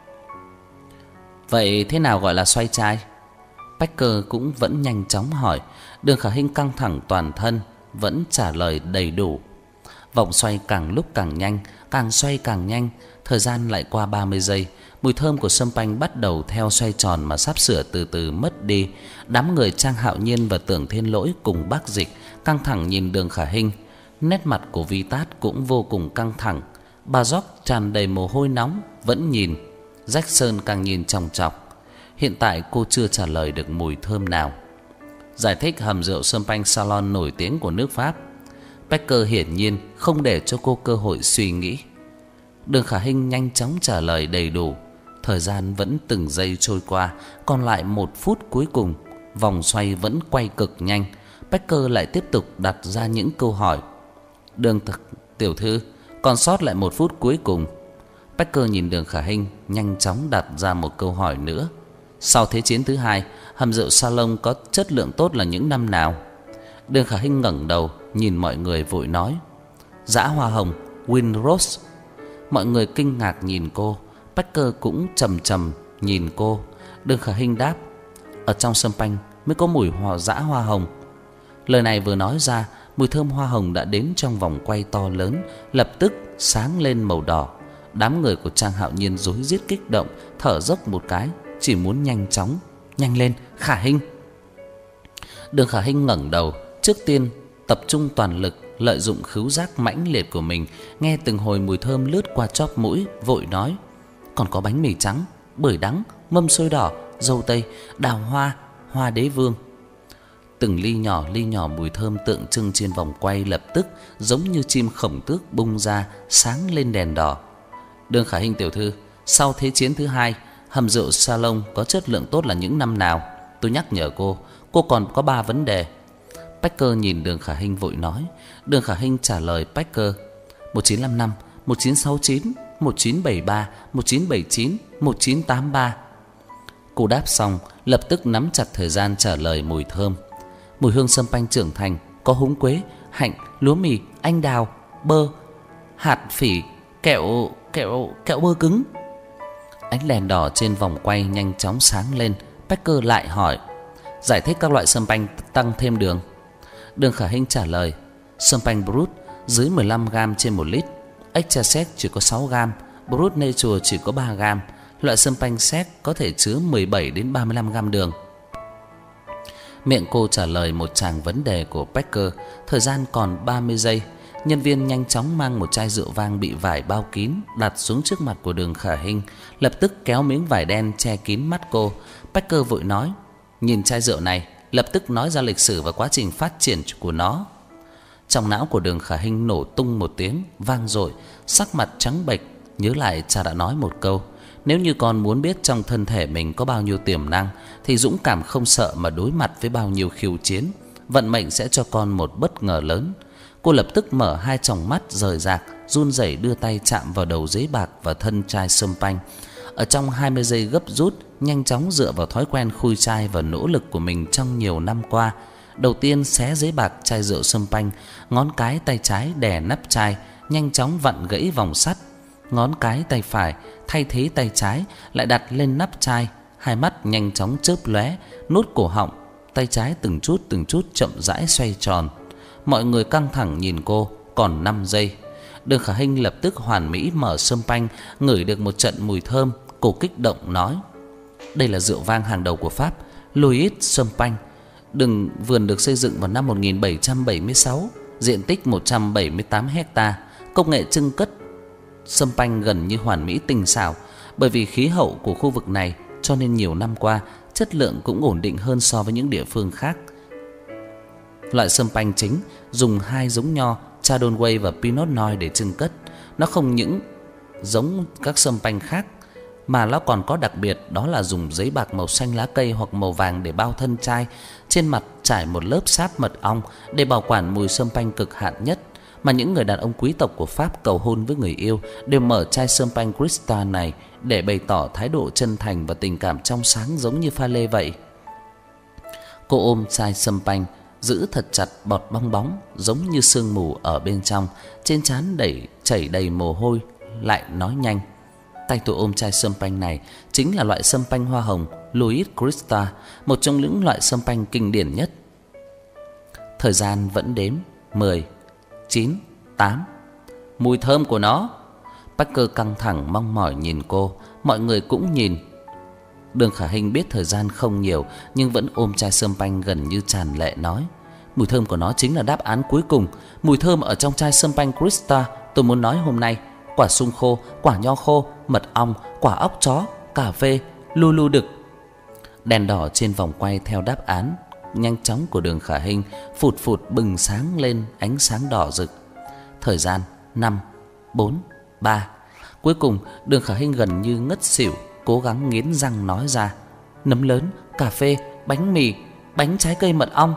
Vậy thế nào gọi là xoay chai? Packer cũng vẫn nhanh chóng hỏi. Đường Khả Hinh căng thẳng toàn thân, vẫn trả lời đầy đủ. Vòng xoay càng lúc càng nhanh, càng xoay càng nhanh. Thời gian lại qua ba mươi giây. Mùi thơm của sâm panh bắt đầu theo xoay tròn mà sắp sửa từ từ mất đi. Đám người Trang Hạo Nhiên và Tưởng Thiên Lỗi cùng Bác Dịch căng thẳng nhìn Đường Khả Hinh. Nét mặt của Vi Tát cũng vô cùng căng thẳng. Bà Gióc tràn đầy mồ hôi nóng vẫn nhìn. Jackson càng nhìn chòng chọc. Hiện tại cô chưa trả lời được mùi thơm nào. Giải thích hầm rượu sâm panh Salon nổi tiếng của nước Pháp. Packer hiển nhiên không để cho cô cơ hội suy nghĩ. Đường Khả Hinh nhanh chóng trả lời đầy đủ. Thời gian vẫn từng giây trôi qua, còn lại một phút cuối cùng. Vòng xoay vẫn quay cực nhanh. Packer lại tiếp tục đặt ra những câu hỏi. Đường tiểu thư, còn sót lại một phút cuối cùng. Packer nhìn Đường Khả Hinh, nhanh chóng đặt ra một câu hỏi nữa. Sau Thế chiến thứ hai, hầm rượu Salon có chất lượng tốt là những năm nào? Đường Khả Hinh ngẩng đầu nhìn mọi người vội nói: Dã Hoa Hồng, Windrose. Mọi người kinh ngạc nhìn cô. Packer cũng trầm trầm nhìn cô. Đường Khả Hinh đáp: ở trong sâm panh mới có mùi hoa dã hoa hồng. Lời này vừa nói ra, mùi thơm hoa hồng đã đến trong vòng quay to lớn, lập tức sáng lên màu đỏ. Đám người của Trang Hạo Nhiên rối rít kích động, thở dốc một cái, chỉ muốn nhanh chóng. Nhanh lên, Khả Hinh. Đường Khả Hinh ngẩng đầu, trước tiên tập trung toàn lực, lợi dụng khứu giác mãnh liệt của mình, nghe từng hồi mùi thơm lướt qua chóp mũi, vội nói: còn có bánh mì trắng, bưởi đắng, mâm xôi đỏ, dâu tây, đào hoa, hoa đế vương. Từng ly nhỏ ly nhỏ mùi thơm tượng trưng trên vòng quay lập tức giống như chim khổng tước bung ra, sáng lên đèn đỏ. Đường Khả Hinh tiểu thư, sau Thế chiến thứ hai, hầm rượu Salon có chất lượng tốt là những năm nào? Tôi nhắc nhở cô, cô còn có ba vấn đề. Packer nhìn Đường Khả Hinh vội nói. Đường Khả Hinh trả lời Packer: một chín năm năm, một chín sáu chín, một chín bảy ba, một chín bảy chín, một chín tám ba. Cô đáp xong, lập tức nắm chặt thời gian trả lời mùi thơm. Mùi hương sâm panh trưởng thành, có húng quế, hạnh, lúa mì, anh đào, bơ, hạt phỉ, kẹo kẹo kẹo bơ cứng. Ánh đèn đỏ trên vòng quay nhanh chóng sáng lên. Packer lại hỏi: giải thích các loại sâm panh tăng thêm đường. Đường Khả Hinh trả lời: sâm panh Brut dưới mười lăm gam trên một lít, Extra Sec chỉ có sáu gam, Brut Nature chỉ có ba gam. Loại sâm panh Sec có thể chứa mười bảy đến ba mươi lăm gam đường. Miệng cô trả lời một tràng vấn đề của Packer. Thời gian còn ba mươi giây. Nhân viên nhanh chóng mang một chai rượu vang bị vải bao kín đặt xuống trước mặt của Đường Khả Hinh, lập tức kéo miếng vải đen che kín mắt cô. Packer vội nói: nhìn chai rượu này, lập tức nói ra lịch sử và quá trình phát triển của nó. Trong não của Đường Khả Hinh nổ tung một tiếng vang dội, sắc mặt trắng bệch, nhớ lại cha đã nói một câu: nếu như con muốn biết trong thân thể mình có bao nhiêu tiềm năng thì dũng cảm không sợ mà đối mặt với bao nhiêu khiêu chiến, vận mệnh sẽ cho con một bất ngờ lớn. Cô lập tức mở hai tròng mắt rời rạc, run rẩy đưa tay chạm vào đầu giấy bạc và thân chai sâm panh. Ở trong hai mươi giây gấp rút, nhanh chóng dựa vào thói quen khui chai và nỗ lực của mình trong nhiều năm qua, đầu tiên xé giấy bạc chai rượu sâm panh, ngón cái tay trái đè nắp chai, nhanh chóng vặn gãy vòng sắt. ngón cái tay phải thay thế tay trái lại đặt lên nắp chai, hai mắt nhanh chóng chớp lóe, nuốt cổ họng, tay trái từng chút từng chút chậm rãi xoay tròn. Mọi người căng thẳng nhìn cô. Còn năm giây, Đường Khả Hinh lập tức hoàn mỹ mở sâm panh, ngửi được một trận mùi thơm. Cô kích động nói: đây là rượu vang hàng đầu của Pháp, Louis Champagne. Đừng vườn được xây dựng vào năm một nghìn bảy trăm bảy mươi sáu, diện tích một trăm bảy mươi tám hecta. Công nghệ trưng cất sâm panh gần như hoàn mỹ tinh xảo. Bởi vì khí hậu của khu vực này cho nên nhiều năm qua chất lượng cũng ổn định hơn so với những địa phương khác. Loại sâm panh chính dùng hai giống nho Chardonnay Way và Pinot Noir để trưng cất. Nó không những giống các sâm panh khác mà nó còn có đặc biệt, đó là dùng giấy bạc màu xanh lá cây hoặc màu vàng để bao thân chai, trên mặt trải một lớp sáp mật ong để bảo quản mùi sâm panh cực hạn nhất. Mà những người đàn ông quý tộc của Pháp cầu hôn với người yêu đều mở chai sâm panh Cristal này để bày tỏ thái độ chân thành và tình cảm trong sáng, giống như pha lê vậy. Cô ôm chai sâm panh, giữ thật chặt bọt bong bóng giống như sương mù ở bên trong, trên trán đẩy chảy đầy mồ hôi, lại nói nhanh: tay tôi ôm chai sâm panh này chính là loại sâm panh hoa hồng Louis Cristal, một trong những loại sâm panh kinh điển nhất. Thời gian vẫn đếm: mười, chín, tám. Mùi thơm của nó. Parker căng thẳng mong mỏi nhìn cô, mọi người cũng nhìn. Đường Khả Hinh biết thời gian không nhiều nhưng vẫn ôm chai sâm panh gần như tràn lệ nói: mùi thơm của nó chính là đáp án cuối cùng. Mùi thơm ở trong chai sâm panh Cristal tôi muốn nói hôm nay: quả sung khô, quả nho khô, mật ong, quả óc chó, cà phê, lu lu đực. Đèn đỏ trên vòng quay theo đáp án nhanh chóng của Đường Khả Hinh phụt phụt bừng sáng lên ánh sáng đỏ rực. Thời gian: năm, bốn, ba. Cuối cùng Đường Khả Hinh gần như ngất xỉu, cố gắng nghiến răng nói ra: nấm lớn, cà phê, bánh mì, bánh trái cây mật ong.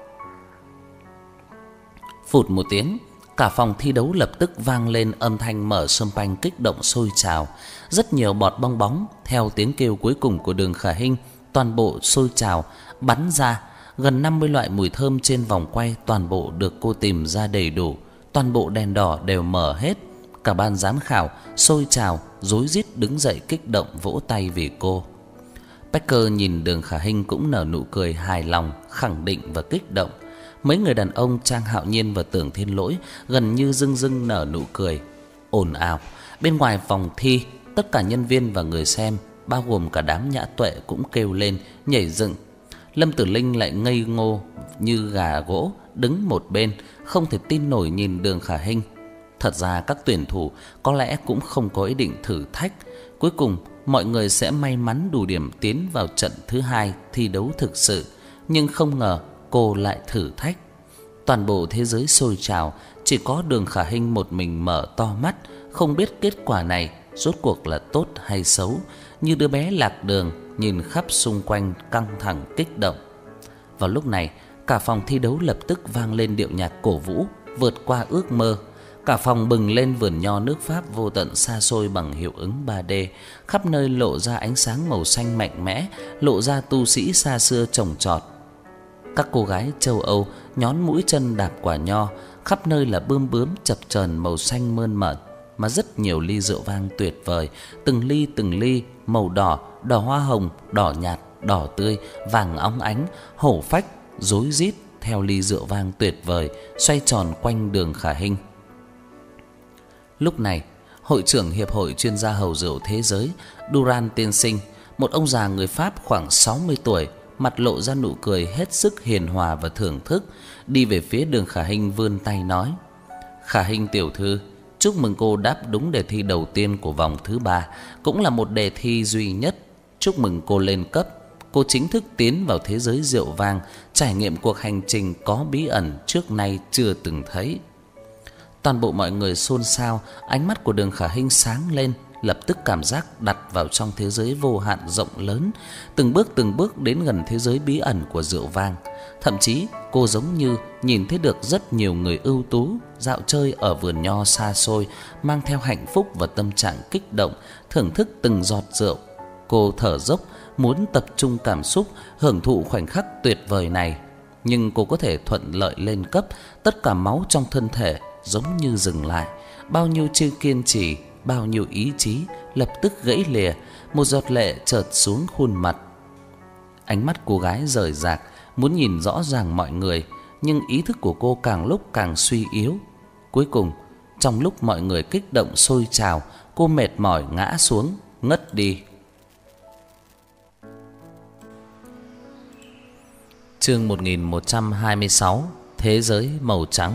Phụt một tiếng, cả phòng thi đấu lập tức vang lên âm thanh mở sâm panh kích động sôi trào. Rất nhiều bọt bong bóng theo tiếng kêu cuối cùng của Đường Khả Hinh toàn bộ sôi trào bắn ra. Gần năm mươi loại mùi thơm trên vòng quay toàn bộ được cô tìm ra đầy đủ. Toàn bộ đèn đỏ đều mở hết. Cả ban giám khảo sôi trào rối rít đứng dậy kích động vỗ tay vì cô. Parker nhìn Đường Khả Hinh cũng nở nụ cười hài lòng, khẳng định và kích động. Mấy người đàn ông Trang Hạo Nhiên và Tưởng Thiên Lỗi gần như rưng rưng nở nụ cười. Ồn ào bên ngoài vòng thi, tất cả nhân viên và người xem, bao gồm cả đám nhã tuệ cũng kêu lên nhảy dựng. Lâm Tử Linh lại ngây ngô như gà gỗ đứng một bên, không thể tin nổi nhìn Đường Khả Hinh. Thật ra các tuyển thủ có lẽ cũng không có ý định thử thách. Cuối cùng mọi người sẽ may mắn đủ điểm tiến vào trận thứ hai thi đấu thực sự. Nhưng không ngờ cô lại thử thách. Toàn bộ thế giới sôi trào, chỉ có Đường Khả Hinh một mình mở to mắt, không biết kết quả này rốt cuộc là tốt hay xấu, như đứa bé lạc đường nhìn khắp xung quanh căng thẳng kích động. Vào lúc này, cả phòng thi đấu lập tức vang lên điệu nhạc cổ vũ vượt qua ước mơ. Cả phòng bừng lên vườn nho nước Pháp vô tận xa xôi bằng hiệu ứng ba D, khắp nơi lộ ra ánh sáng màu xanh mạnh mẽ, lộ ra tu sĩ xa xưa trồng trọt. Các cô gái châu Âu nhón mũi chân đạp quả nho, khắp nơi là bươm bướm chập chờn màu xanh mơn mởn, mà rất nhiều ly rượu vang tuyệt vời, từng ly từng ly màu đỏ, đỏ hoa hồng, đỏ nhạt, đỏ tươi, vàng óng ánh, hổ phách rối rít theo ly rượu vang tuyệt vời xoay tròn quanh Đường Khả Hinh. Lúc này, hội trưởng hiệp hội chuyên gia hầu rượu thế giới Duran tiên sinh, một ông già người Pháp khoảng sáu mươi tuổi, mặt lộ ra nụ cười hết sức hiền hòa và thưởng thức, đi về phía Đường Khả Hinh vươn tay nói: "Khả Hinh tiểu thư, chúc mừng cô đáp đúng đề thi đầu tiên của vòng thứ ba, cũng là một đề thi duy nhất. Chúc mừng cô lên cấp, cô chính thức tiến vào thế giới rượu vang, trải nghiệm cuộc hành trình có bí ẩn trước nay chưa từng thấy." Toàn bộ mọi người xôn xao, ánh mắt của Đường Khả Hinh sáng lên, lập tức cảm giác đặt vào trong thế giới vô hạn rộng lớn, từng bước từng bước đến gần thế giới bí ẩn của rượu vang. Thậm chí cô giống như nhìn thấy được rất nhiều người ưu tú dạo chơi ở vườn nho xa xôi, mang theo hạnh phúc và tâm trạng kích động, thưởng thức từng giọt rượu. Cô thở dốc, muốn tập trung cảm xúc, hưởng thụ khoảnh khắc tuyệt vời này. Nhưng cô có thể thuận lợi lên cấp, tất cả máu trong thân thể giống như dừng lại. Bao nhiêu chư kiên trì, bao nhiêu ý chí lập tức gãy lìa, một giọt lệ chợt xuống khuôn mặt. Ánh mắt cô gái rời rạc, muốn nhìn rõ ràng mọi người, nhưng ý thức của cô càng lúc càng suy yếu. Cuối cùng, trong lúc mọi người kích động sôi trào, cô mệt mỏi ngã xuống, ngất đi. Chương một nghìn một trăm hai mươi sáu, Thế giới màu trắng.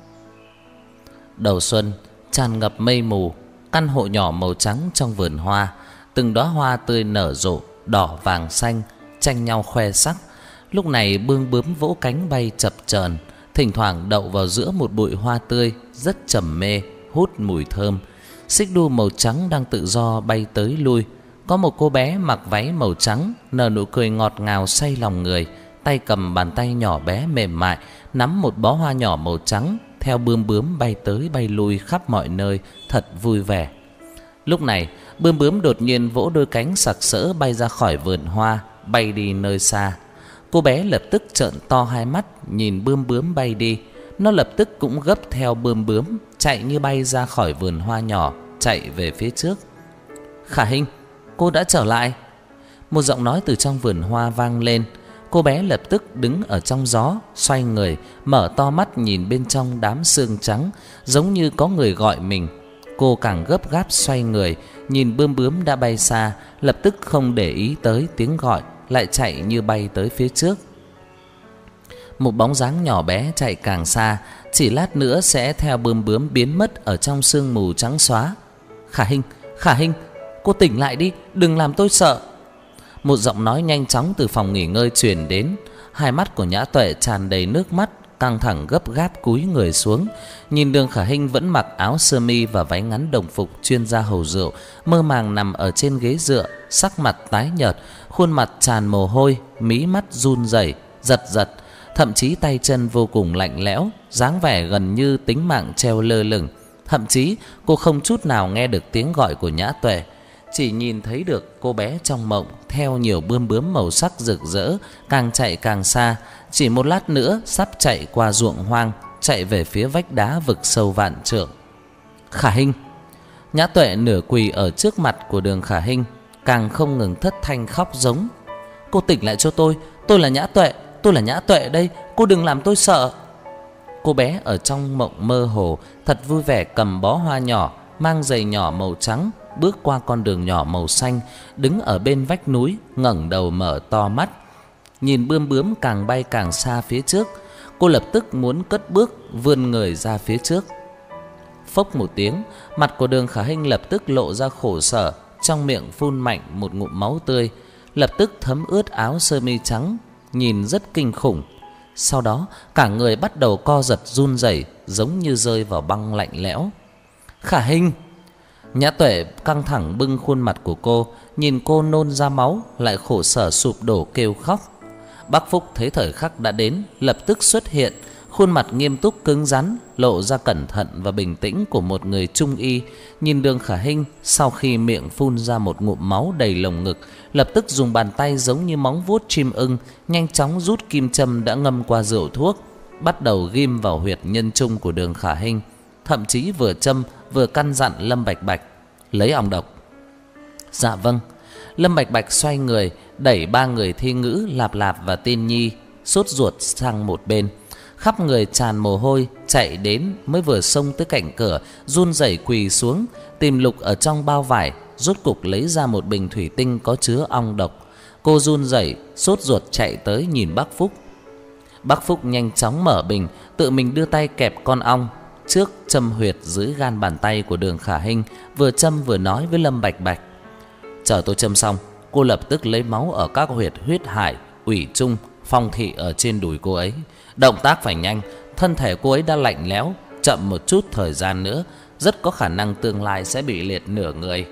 Đầu xuân, tràn ngập mây mù, căn hộ nhỏ màu trắng trong vườn hoa, từng đóa hoa tươi nở rộ, đỏ vàng xanh, tranh nhau khoe sắc. Lúc này bươm bướm vỗ cánh bay chập chờn, thỉnh thoảng đậu vào giữa một bụi hoa tươi rất trầm mê, hút mùi thơm. Xích đu màu trắng đang tự do bay tới lui. Có một cô bé mặc váy màu trắng, nở nụ cười ngọt ngào say lòng người, tay cầm bàn tay nhỏ bé mềm mại, nắm một bó hoa nhỏ màu trắng, theo bươm bướm bay tới bay lui khắp mọi nơi, thật vui vẻ. Lúc này, bươm bướm đột nhiên vỗ đôi cánh sặc sỡ bay ra khỏi vườn hoa, bay đi nơi xa. Cô bé lập tức trợn to hai mắt nhìn bươm bướm bay đi. Nó lập tức cũng gấp theo bươm bướm, chạy như bay ra khỏi vườn hoa nhỏ, chạy về phía trước. Khả Hinh, cô đã trở lại. Một giọng nói từ trong vườn hoa vang lên. Cô bé lập tức đứng ở trong gió, xoay người, mở to mắt nhìn bên trong đám sương trắng, giống như có người gọi mình. Cô càng gấp gáp xoay người, nhìn bươm bướm đã bay xa, lập tức không để ý tới tiếng gọi, lại chạy như bay tới phía trước. Một bóng dáng nhỏ bé chạy càng xa, chỉ lát nữa sẽ theo bươm bướm biến mất ở trong sương mù trắng xóa. Khả Hinh, Khả Hinh, cô tỉnh lại đi, đừng làm tôi sợ. Một giọng nói nhanh chóng từ phòng nghỉ ngơi truyền đến. Hai mắt của Nhã Tuệ tràn đầy nước mắt, căng thẳng gấp gáp cúi người xuống, nhìn Đường Khả Hinh vẫn mặc áo sơ mi và váy ngắn đồng phục chuyên gia hầu rượu, mơ màng nằm ở trên ghế dựa, sắc mặt tái nhợt, khuôn mặt tràn mồ hôi, mí mắt run rẩy, giật giật, thậm chí tay chân vô cùng lạnh lẽo, dáng vẻ gần như tính mạng treo lơ lửng. Thậm chí cô không chút nào nghe được tiếng gọi của Nhã Tuệ, chỉ nhìn thấy được cô bé trong mộng theo nhiều bươm bướm màu sắc rực rỡ, càng chạy càng xa, chỉ một lát nữa sắp chạy qua ruộng hoang, chạy về phía vách đá vực sâu vạn trượng. Khả Hinh. Nhã Tuệ nửa quỳ ở trước mặt của Đường Khả Hinh, càng không ngừng thất thanh khóc giống. Cô tỉnh lại cho tôi, tôi là Nhã Tuệ, tôi là Nhã Tuệ đây, cô đừng làm tôi sợ. Cô bé ở trong mộng mơ hồ, thật vui vẻ cầm bó hoa nhỏ, mang giày nhỏ màu trắng, bước qua con đường nhỏ màu xanh, đứng ở bên vách núi, ngẩng đầu mở to mắt, nhìn bươm bướm càng bay càng xa phía trước. Cô lập tức muốn cất bước vươn người ra phía trước. Phốc một tiếng, mặt của Đường Khả Hinh lập tức lộ ra khổ sở, trong miệng phun mạnh một ngụm máu tươi, lập tức thấm ướt áo sơ mi trắng, nhìn rất kinh khủng. Sau đó cả người bắt đầu co giật run rẩy, giống như rơi vào băng lạnh lẽo. Khả Hinh. Nhã Tuệ căng thẳng bưng khuôn mặt của cô, nhìn cô nôn ra máu, lại khổ sở sụp đổ kêu khóc. Bác Phúc thấy thời khắc đã đến, lập tức xuất hiện, khuôn mặt nghiêm túc cứng rắn, lộ ra cẩn thận và bình tĩnh của một người trung y. Nhìn Đường Khả Hinh, sau khi miệng phun ra một ngụm máu đầy lồng ngực, lập tức dùng bàn tay giống như móng vuốt chim ưng, nhanh chóng rút kim châm đã ngâm qua rượu thuốc, bắt đầu ghim vào huyệt nhân trung của Đường Khả Hinh, thậm chí vừa châm vừa căn dặn Lâm Bạch Bạch lấy ong độc. Dạ vâng. Lâm Bạch Bạch xoay người, đẩy ba người Thi Ngữ, Lạp Lạp và Tiên Nhi sốt ruột sang một bên, khắp người tràn mồ hôi, chạy đến mới vừa xông tới cạnh cửa, run rẩy quỳ xuống, tìm lục ở trong bao vải, rốt cục lấy ra một bình thủy tinh có chứa ong độc. Cô run rẩy, sốt ruột chạy tới nhìn bác Phúc. Bác Phúc nhanh chóng mở bình, tự mình đưa tay kẹp con ong, trước châm huyệt dưới gan bàn tay của Đường Khả Hinh, vừa châm vừa nói với Lâm Bạch Bạch. Chờ tôi châm xong, cô lập tức lấy máu ở các huyệt huyết hải, ủy trung, phong thị ở trên đùi cô ấy. Động tác phải nhanh, thân thể cô ấy đã lạnh lẽo, chậm một chút thời gian nữa, rất có khả năng tương lai sẽ bị liệt nửa người.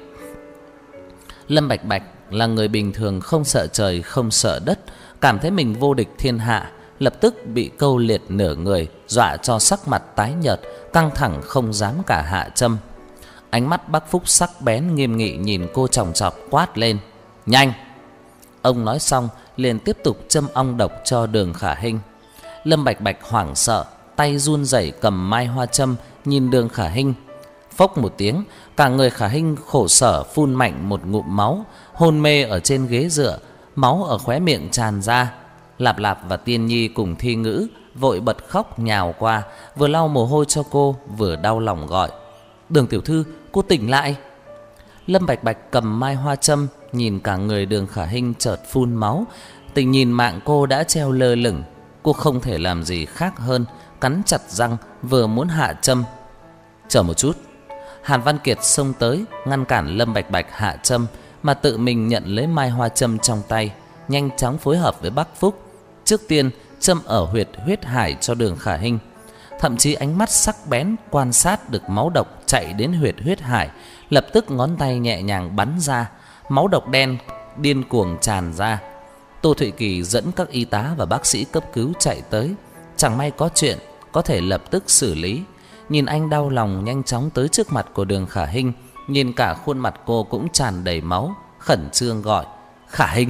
Lâm Bạch Bạch là người bình thường không sợ trời không sợ đất, cảm thấy mình vô địch thiên hạ, lập tức bị câu liệt nửa người, dọa cho sắc mặt tái nhợt, căng thẳng không dám cả hạ châm. Ánh mắt bác Phúc sắc bén nghiêm nghị nhìn cô chòng chọc, quát lên: Nhanh! Ông nói xong liền tiếp tục châm ong độc cho Đường Khả Hinh. Lâm Bạch Bạch hoảng sợ, tay run rẩy cầm mai hoa châm, nhìn Đường Khả Hinh. Phốc một tiếng, cả người Khả Hinh khổ sở phun mạnh một ngụm máu, hôn mê ở trên ghế dựa, máu ở khóe miệng tràn ra. Lạp Lạp và Tiên Nhi cùng Thi Ngữ vội bật khóc nhào qua, vừa lau mồ hôi cho cô, vừa đau lòng gọi: "Đường tiểu thư, cô tỉnh lại." Lâm Bạch Bạch cầm mai hoa châm, nhìn cả người Đường Khả Hinh chợt phun máu, tình nhìn mạng cô đã treo lơ lửng. Cô không thể làm gì khác hơn cắn chặt răng, vừa muốn hạ châm. "Chờ một chút." Hàn Văn Kiệt xông tới ngăn cản Lâm Bạch Bạch hạ châm, mà tự mình nhận lấy mai hoa châm trong tay, nhanh chóng phối hợp với Bắc Phúc. Trước tiên châm ở huyệt huyết hải cho Đường Khả Hinh, thậm chí ánh mắt sắc bén quan sát được máu độc chạy đến huyệt huyết hải, lập tức ngón tay nhẹ nhàng bắn ra, máu độc đen điên cuồng tràn ra. Tô Thụy Kỳ dẫn các y tá và bác sĩ cấp cứu chạy tới, chẳng may có chuyện có thể lập tức xử lý. Nhìn anh đau lòng nhanh chóng tới trước mặt của Đường Khả Hinh, nhìn cả khuôn mặt cô cũng tràn đầy máu, khẩn trương gọi: "Khả Hinh."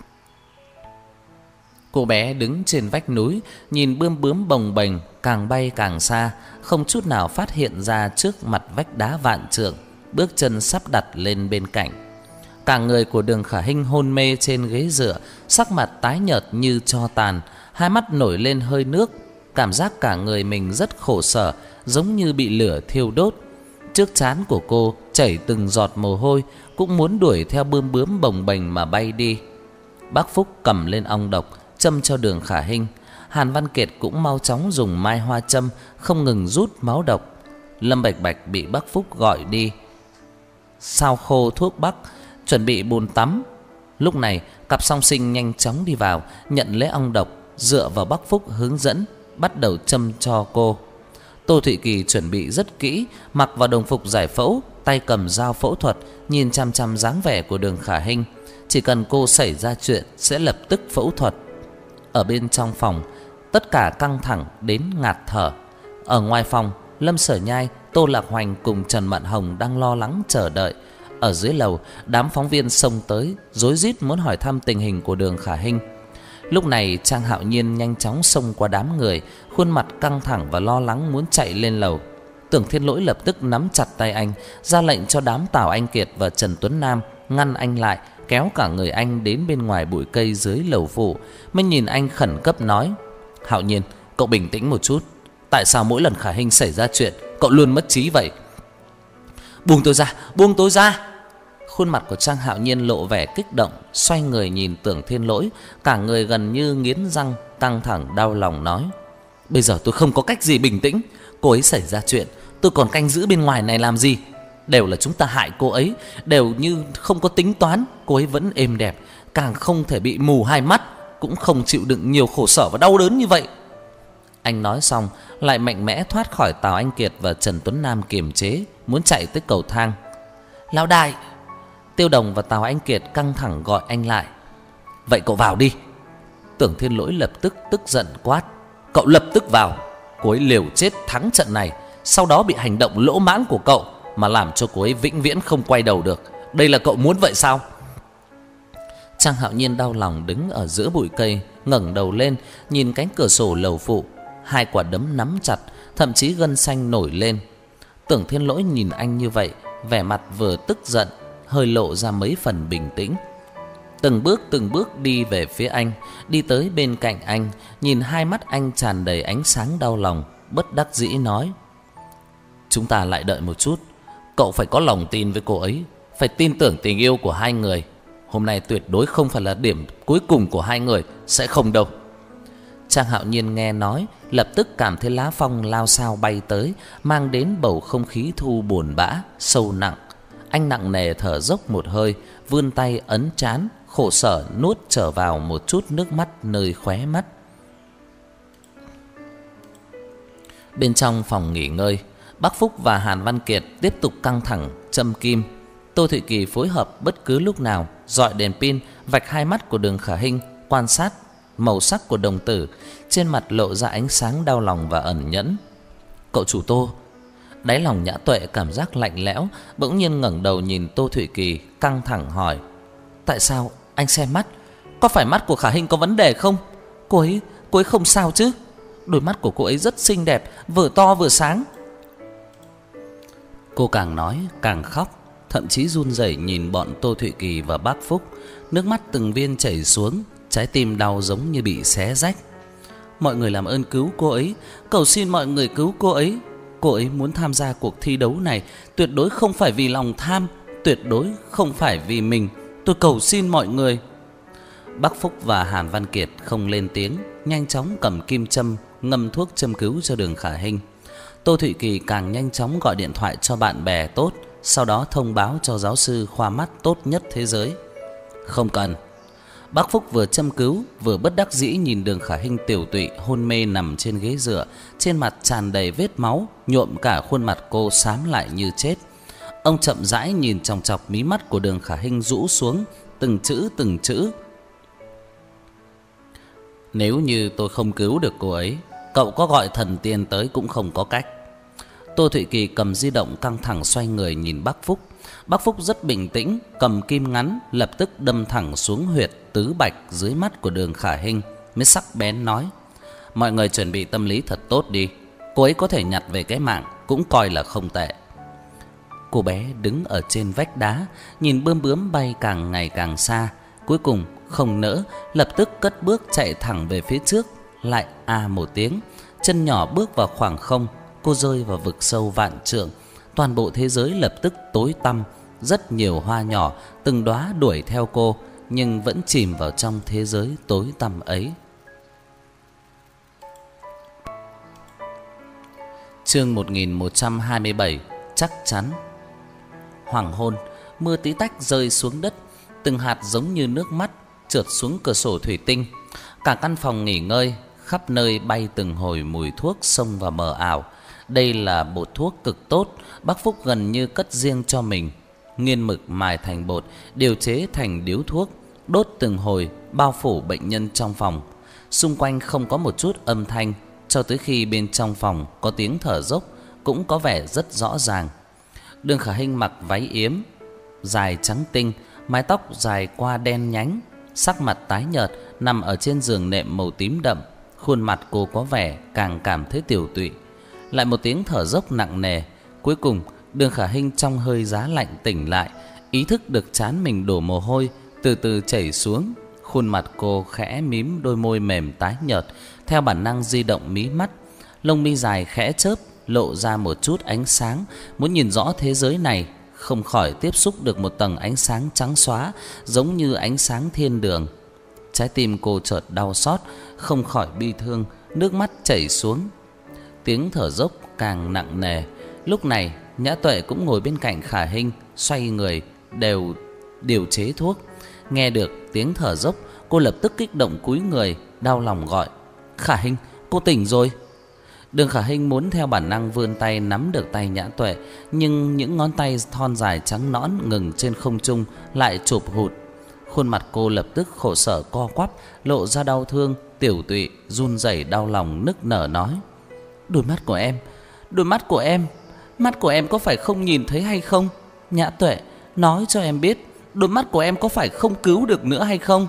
Cô bé đứng trên vách núi, nhìn bươm bướm bồng bềnh càng bay càng xa, không chút nào phát hiện ra trước mặt vách đá vạn trượng, bước chân sắp đặt lên bên cạnh. Cả người của Đường Khả Hinh hôn mê trên ghế dựa, sắc mặt tái nhợt như tro tàn, hai mắt nổi lên hơi nước, cảm giác cả người mình rất khổ sở, giống như bị lửa thiêu đốt. Trước trán của cô chảy từng giọt mồ hôi, cũng muốn đuổi theo bươm bướm bồng bềnh mà bay đi. Bác Phúc cầm lên ong độc châm cho Đường Khả Hinh. Hàn Văn Kiệt cũng mau chóng dùng mai hoa châm không ngừng rút máu độc. Lâm Bạch Bạch bị bác Phúc gọi đi sao khô thuốc bắc, chuẩn bị bồn tắm. Lúc này cặp song sinh nhanh chóng đi vào, nhận lấy ong độc, dựa vào bác Phúc hướng dẫn, bắt đầu châm cho cô. Tô Thụy Kỳ chuẩn bị rất kỹ, mặc vào đồng phục giải phẫu, tay cầm dao phẫu thuật, nhìn chăm chăm dáng vẻ của Đường Khả Hinh. Chỉ cần cô xảy ra chuyện sẽ lập tức phẫu thuật. Ở bên trong phòng, tất cả căng thẳng đến ngạt thở. Ở ngoài phòng, Lâm Sở Nhai, Tô Lạc Hoành cùng Trần Mạn Hồng đang lo lắng chờ đợi. Ở dưới lầu, đám phóng viên xông tới, rối rít muốn hỏi thăm tình hình của Đường Khả Hinh. Lúc này Trang Hạo Nhiên nhanh chóng xông qua đám người, khuôn mặt căng thẳng và lo lắng muốn chạy lên lầu. Tưởng Thiên Lỗi lập tức nắm chặt tay anh, ra lệnh cho đám Tào Anh Kiệt và Trần Tuấn Nam ngăn anh lại, kéo cả người anh đến bên ngoài bụi cây dưới lầu phủ, mới nhìn anh khẩn cấp nói: "Hạo Nhiên, cậu bình tĩnh một chút. Tại sao mỗi lần Khả Hinh xảy ra chuyện, cậu luôn mất trí vậy?" "Buông tôi ra, buông tôi ra." Khuôn mặt của Trang Hạo Nhiên lộ vẻ kích động, xoay người nhìn Tưởng Thiên Lỗi, cả người gần như nghiến răng, căng thẳng đau lòng nói: "Bây giờ tôi không có cách gì bình tĩnh. Cô ấy xảy ra chuyện, tôi còn canh giữ bên ngoài này làm gì? Đều là chúng ta hại cô ấy, đều như không có tính toán. Cô ấy vẫn êm đẹp, càng không thể bị mù hai mắt, cũng không chịu đựng nhiều khổ sở và đau đớn như vậy." Anh nói xong lại mạnh mẽ thoát khỏi Tào Anh Kiệt và Trần Tuấn Nam kiềm chế, muốn chạy tới cầu thang. "Lão đại!" Tiêu Đồng và Tào Anh Kiệt căng thẳng gọi anh lại. "Vậy cậu vào đi." Tưởng Thiên Lỗi lập tức tức giận quát: "Cậu lập tức vào. Cô ấy liều chết thắng trận này, sau đó bị hành động lỗ mãng của cậu mà làm cho cô ấy vĩnh viễn không quay đầu được. Đây là cậu muốn vậy sao?" Trang Hạo Nhiên đau lòng đứng ở giữa bụi cây, ngẩng đầu lên nhìn cánh cửa sổ lầu phụ, hai quả đấm nắm chặt, thậm chí gân xanh nổi lên. Tưởng Thiên Lỗi nhìn anh như vậy, vẻ mặt vừa tức giận, hơi lộ ra mấy phần bình tĩnh. Từng bước từng bước đi về phía anh, đi tới bên cạnh anh, nhìn hai mắt anh tràn đầy ánh sáng đau lòng, bất đắc dĩ nói: "Chúng ta lại đợi một chút. Cậu phải có lòng tin với cô ấy, phải tin tưởng tình yêu của hai người. Hôm nay tuyệt đối không phải là điểm cuối cùng của hai người, sẽ không đâu." Trang Hạo Nhiên nghe nói, lập tức cảm thấy lá phong lao sao bay tới, mang đến bầu không khí thu buồn bã, sâu nặng. Anh nặng nề thở dốc một hơi, vươn tay ấn trán, khổ sở nuốt trở vào một chút nước mắt nơi khóe mắt. Bên trong phòng nghỉ ngơi, Bắc Phúc và Hàn Văn Kiệt tiếp tục căng thẳng châm kim. Tô Thụy Kỳ phối hợp bất cứ lúc nào, dọi đèn pin vạch hai mắt của Đường Khả Hinh, quan sát màu sắc của đồng tử, trên mặt lộ ra ánh sáng đau lòng và ẩn nhẫn. "Cậu chủ Tô." Đáy lòng Nhã Tuệ cảm giác lạnh lẽo, bỗng nhiên ngẩng đầu nhìn Tô Thụy Kỳ, căng thẳng hỏi: "Tại sao anh xem mắt? Có phải mắt của Khả Hinh có vấn đề không? Cô ấy, cô ấy không sao chứ? Đôi mắt của cô ấy rất xinh đẹp, vừa to vừa sáng." Cô càng nói càng khóc, thậm chí run rẩy nhìn bọn Tô Thụy Kỳ và bác Phúc. Nước mắt từng viên chảy xuống, trái tim đau giống như bị xé rách. Mọi người làm ơn cứu cô ấy, cầu xin mọi người cứu cô ấy. Cô ấy muốn tham gia cuộc thi đấu này, tuyệt đối không phải vì lòng tham, tuyệt đối không phải vì mình. Tôi cầu xin mọi người. Bác Phúc và Hàn Văn Kiệt không lên tiếng, nhanh chóng cầm kim châm ngâm thuốc châm cứu cho Đường Khả Hinh. Tô Thụy Kỳ càng nhanh chóng gọi điện thoại cho bạn bè tốt, sau đó thông báo cho giáo sư khoa mắt tốt nhất thế giới. Không cần. Bác Phúc vừa châm cứu vừa bất đắc dĩ nhìn Đường Khả Hinh tiểu tụy hôn mê nằm trên ghế dựa, trên mặt tràn đầy vết máu, nhuộm cả khuôn mặt cô xám lại như chết. Ông chậm rãi nhìn chòng chọc mí mắt của Đường Khả Hinh rũ xuống, từng chữ từng chữ. Nếu như tôi không cứu được cô ấy, cậu có gọi thần tiên tới cũng không có cách. Tô Thụy Kỳ cầm di động căng thẳng xoay người nhìn bác Phúc. Bác Phúc rất bình tĩnh, cầm kim ngắn lập tức đâm thẳng xuống huyệt tứ bạch dưới mắt của Đường Khả Hinh, mới sắc bén nói: mọi người chuẩn bị tâm lý thật tốt đi, cô ấy có thể nhặt về cái mạng cũng coi là không tệ. Cô bé đứng ở trên vách đá, nhìn bướm bướm bay càng ngày càng xa, cuối cùng không nỡ, lập tức cất bước chạy thẳng về phía trước. Lại a một tiếng, chân nhỏ bước vào khoảng không, cô rơi vào vực sâu vạn trượng. Toàn bộ thế giới lập tức tối tăm, rất nhiều hoa nhỏ từng đóa đuổi theo cô, nhưng vẫn chìm vào trong thế giới tối tăm ấy. Chương một nghìn một trăm hai mươi bảy, chắc chắn. Hoàng hôn, mưa tí tách rơi xuống đất, từng hạt giống như nước mắt trượt xuống cửa sổ thủy tinh. Cả căn phòng nghỉ ngơi, khắp nơi bay từng hồi mùi thuốc xông vào mờ ảo. Đây là bột thuốc cực tốt, bác Phúc gần như cất riêng cho mình. Nghiên mực mài thành bột, điều chế thành điếu thuốc, đốt từng hồi, bao phủ bệnh nhân trong phòng. Xung quanh không có một chút âm thanh, cho tới khi bên trong phòng có tiếng thở dốc cũng có vẻ rất rõ ràng. Đường Khả Hinh mặc váy yếm dài trắng tinh, mái tóc dài qua đen nhánh, sắc mặt tái nhợt nằm ở trên giường nệm màu tím đậm. Khuôn mặt cô có vẻ càng cảm thấy tiểu tụy. Lại một tiếng thở dốc nặng nề. Cuối cùng Đường Khả Hinh trong hơi giá lạnh tỉnh lại, ý thức được trán mình đổ mồ hôi từ từ chảy xuống. Khuôn mặt cô khẽ mím đôi môi mềm tái nhợt, theo bản năng di động mí mắt. Lông mi dài khẽ chớp, lộ ra một chút ánh sáng. Muốn nhìn rõ thế giới này, không khỏi tiếp xúc được một tầng ánh sáng trắng xóa, giống như ánh sáng thiên đường. Trái tim cô chợt đau xót, không khỏi bi thương, nước mắt chảy xuống. Tiếng thở dốc càng nặng nề. Lúc này Nhã Tuệ cũng ngồi bên cạnh Khả Hinh, xoay người đều điều chế thuốc. Nghe được tiếng thở dốc, cô lập tức kích động cúi người, đau lòng gọi: Khả Hinh, cô tỉnh rồi. Đường Khả Hinh muốn theo bản năng vươn tay nắm được tay Nhã Tuệ, nhưng những ngón tay thon dài trắng nõn ngừng trên không trung lại chụp hụt. Khuôn mặt cô lập tức khổ sở co quắp, lộ ra đau thương, tiểu tụy, run rẩy đau lòng nức nở nói: Đôi mắt của em, đôi mắt của em, mắt của em có phải không nhìn thấy hay không? Nhã Tuệ, nói cho em biết, đôi mắt của em có phải không cứu được nữa hay không?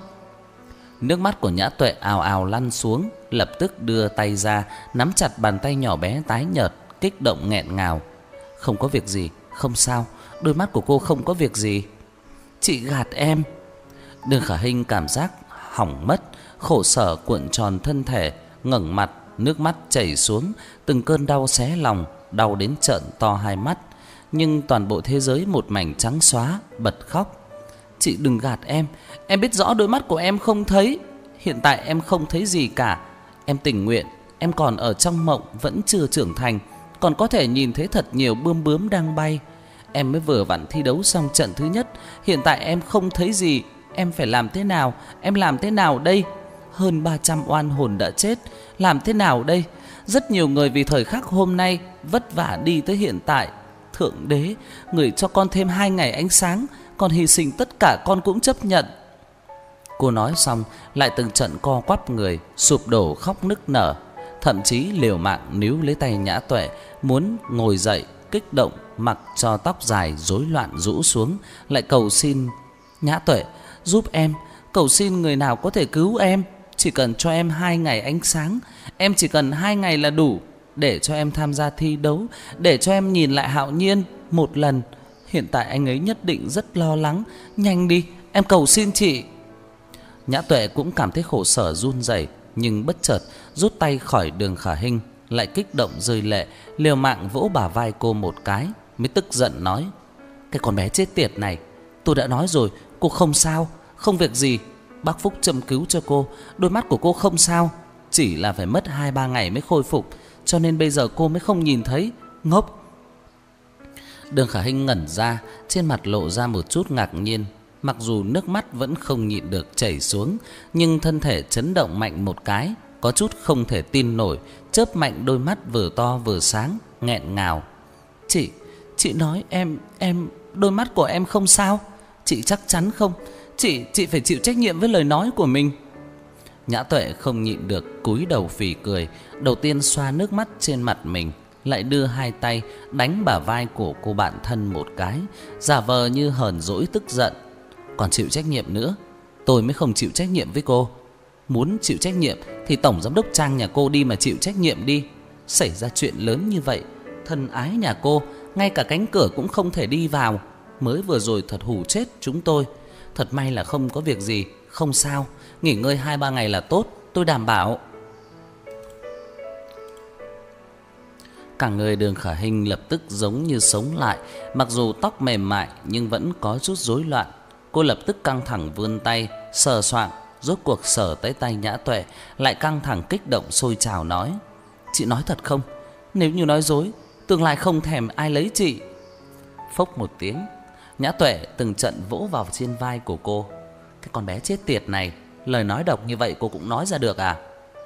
Nước mắt của Nhã Tuệ ào ào lăn xuống, lập tức đưa tay ra nắm chặt bàn tay nhỏ bé tái nhợt, kích động nghẹn ngào: Không có việc gì, không sao, đôi mắt của cô không có việc gì. Chị gạt em. Đường Khả Hinh cảm giác hỏng mất, khổ sở cuộn tròn thân thể, ngẩng mặt, nước mắt chảy xuống, từng cơn đau xé lòng, đau đến trợn to hai mắt. Nhưng toàn bộ thế giới một mảnh trắng xóa, bật khóc: Chị đừng gạt em, em biết rõ đôi mắt của em không thấy. Hiện tại em không thấy gì cả. Em tình nguyện, em còn ở trong mộng, vẫn chưa trưởng thành, còn có thể nhìn thấy thật nhiều bướm bướm đang bay. Em mới vừa vặn thi đấu xong trận thứ nhất, hiện tại em không thấy gì. Em phải làm thế nào? Em làm thế nào đây? Hơn ba trăm oan hồn đã chết, làm thế nào đây? Rất nhiều người vì thời khắc hôm nay vất vả đi tới hiện tại. Thượng đế, người cho con thêm hai ngày ánh sáng, con hy sinh tất cả con cũng chấp nhận. Cô nói xong lại từng trận co quắp người, sụp đổ khóc nức nở, thậm chí liều mạng níu lấy tay Nhã Tuệ, muốn ngồi dậy, kích động mặc cho tóc dài rối loạn rũ xuống, lại cầu xin: Nhã Tuệ, giúp em, cầu xin người nào có thể cứu em, chỉ cần cho em hai ngày ánh sáng, em chỉ cần hai ngày là đủ, để cho em tham gia thi đấu, để cho em nhìn lại Hạo Nhiên, một lần. Hiện tại anh ấy nhất định rất lo lắng. Nhanh đi, em cầu xin chị. Nhã Tuệ cũng cảm thấy khổ sở run rẩy, nhưng bất chợt rút tay khỏi Đường Khả Hinh, lại kích động rơi lệ, liều mạng vỗ bả vai cô một cái, mới tức giận nói: "Cái con bé chết tiệt này, tôi đã nói rồi, cô không sao, không việc gì. Bác Phúc châm cứu cho cô, đôi mắt của cô không sao, chỉ là phải mất hai ba ngày mới khôi phục, cho nên bây giờ cô mới không nhìn thấy, ngốc." Đường Khả Hinh ngẩn ra, trên mặt lộ ra một chút ngạc nhiên. Mặc dù nước mắt vẫn không nhịn được chảy xuống, nhưng thân thể chấn động mạnh một cái, có chút không thể tin nổi, chớp mạnh đôi mắt vừa to vừa sáng, nghẹn ngào: "Chị, chị nói em, em, đôi mắt của em không sao? Chị chắc chắn không? Chị, chị phải chịu trách nhiệm với lời nói của mình." Nhã Tuệ không nhịn được cúi đầu phì cười, đầu tiên xoa nước mắt trên mặt mình, lại đưa hai tay đánh bả vai của cô bạn thân một cái, giả vờ như hờn dỗi tức giận: "Còn chịu trách nhiệm nữa? Tôi mới không chịu trách nhiệm với cô. Muốn chịu trách nhiệm thì tổng giám đốc Trang nhà cô đi mà chịu trách nhiệm đi. Xảy ra chuyện lớn như vậy, thân ái nhà cô ngay cả cánh cửa cũng không thể đi vào. Mới vừa rồi thật hù chết chúng tôi. Thật may là không có việc gì, không sao. Nghỉ ngơi hai ba ngày là tốt, tôi đảm bảo." Cả người Đường Khả Hinh lập tức giống như sống lại, mặc dù tóc mềm mại nhưng vẫn có chút rối loạn. Cô lập tức căng thẳng vươn tay sờ soạng, rốt cuộc sờ tới tay Nhã Tuệ, lại căng thẳng kích động sôi trào nói: "Chị nói thật không? Nếu như nói dối, tương lai không thèm ai lấy chị." Phốc một tiếng, Nhã Tuệ từng trận vỗ vào trên vai của cô: "Cái con bé chết tiệt này, lời nói độc như vậy cô cũng nói ra được à?"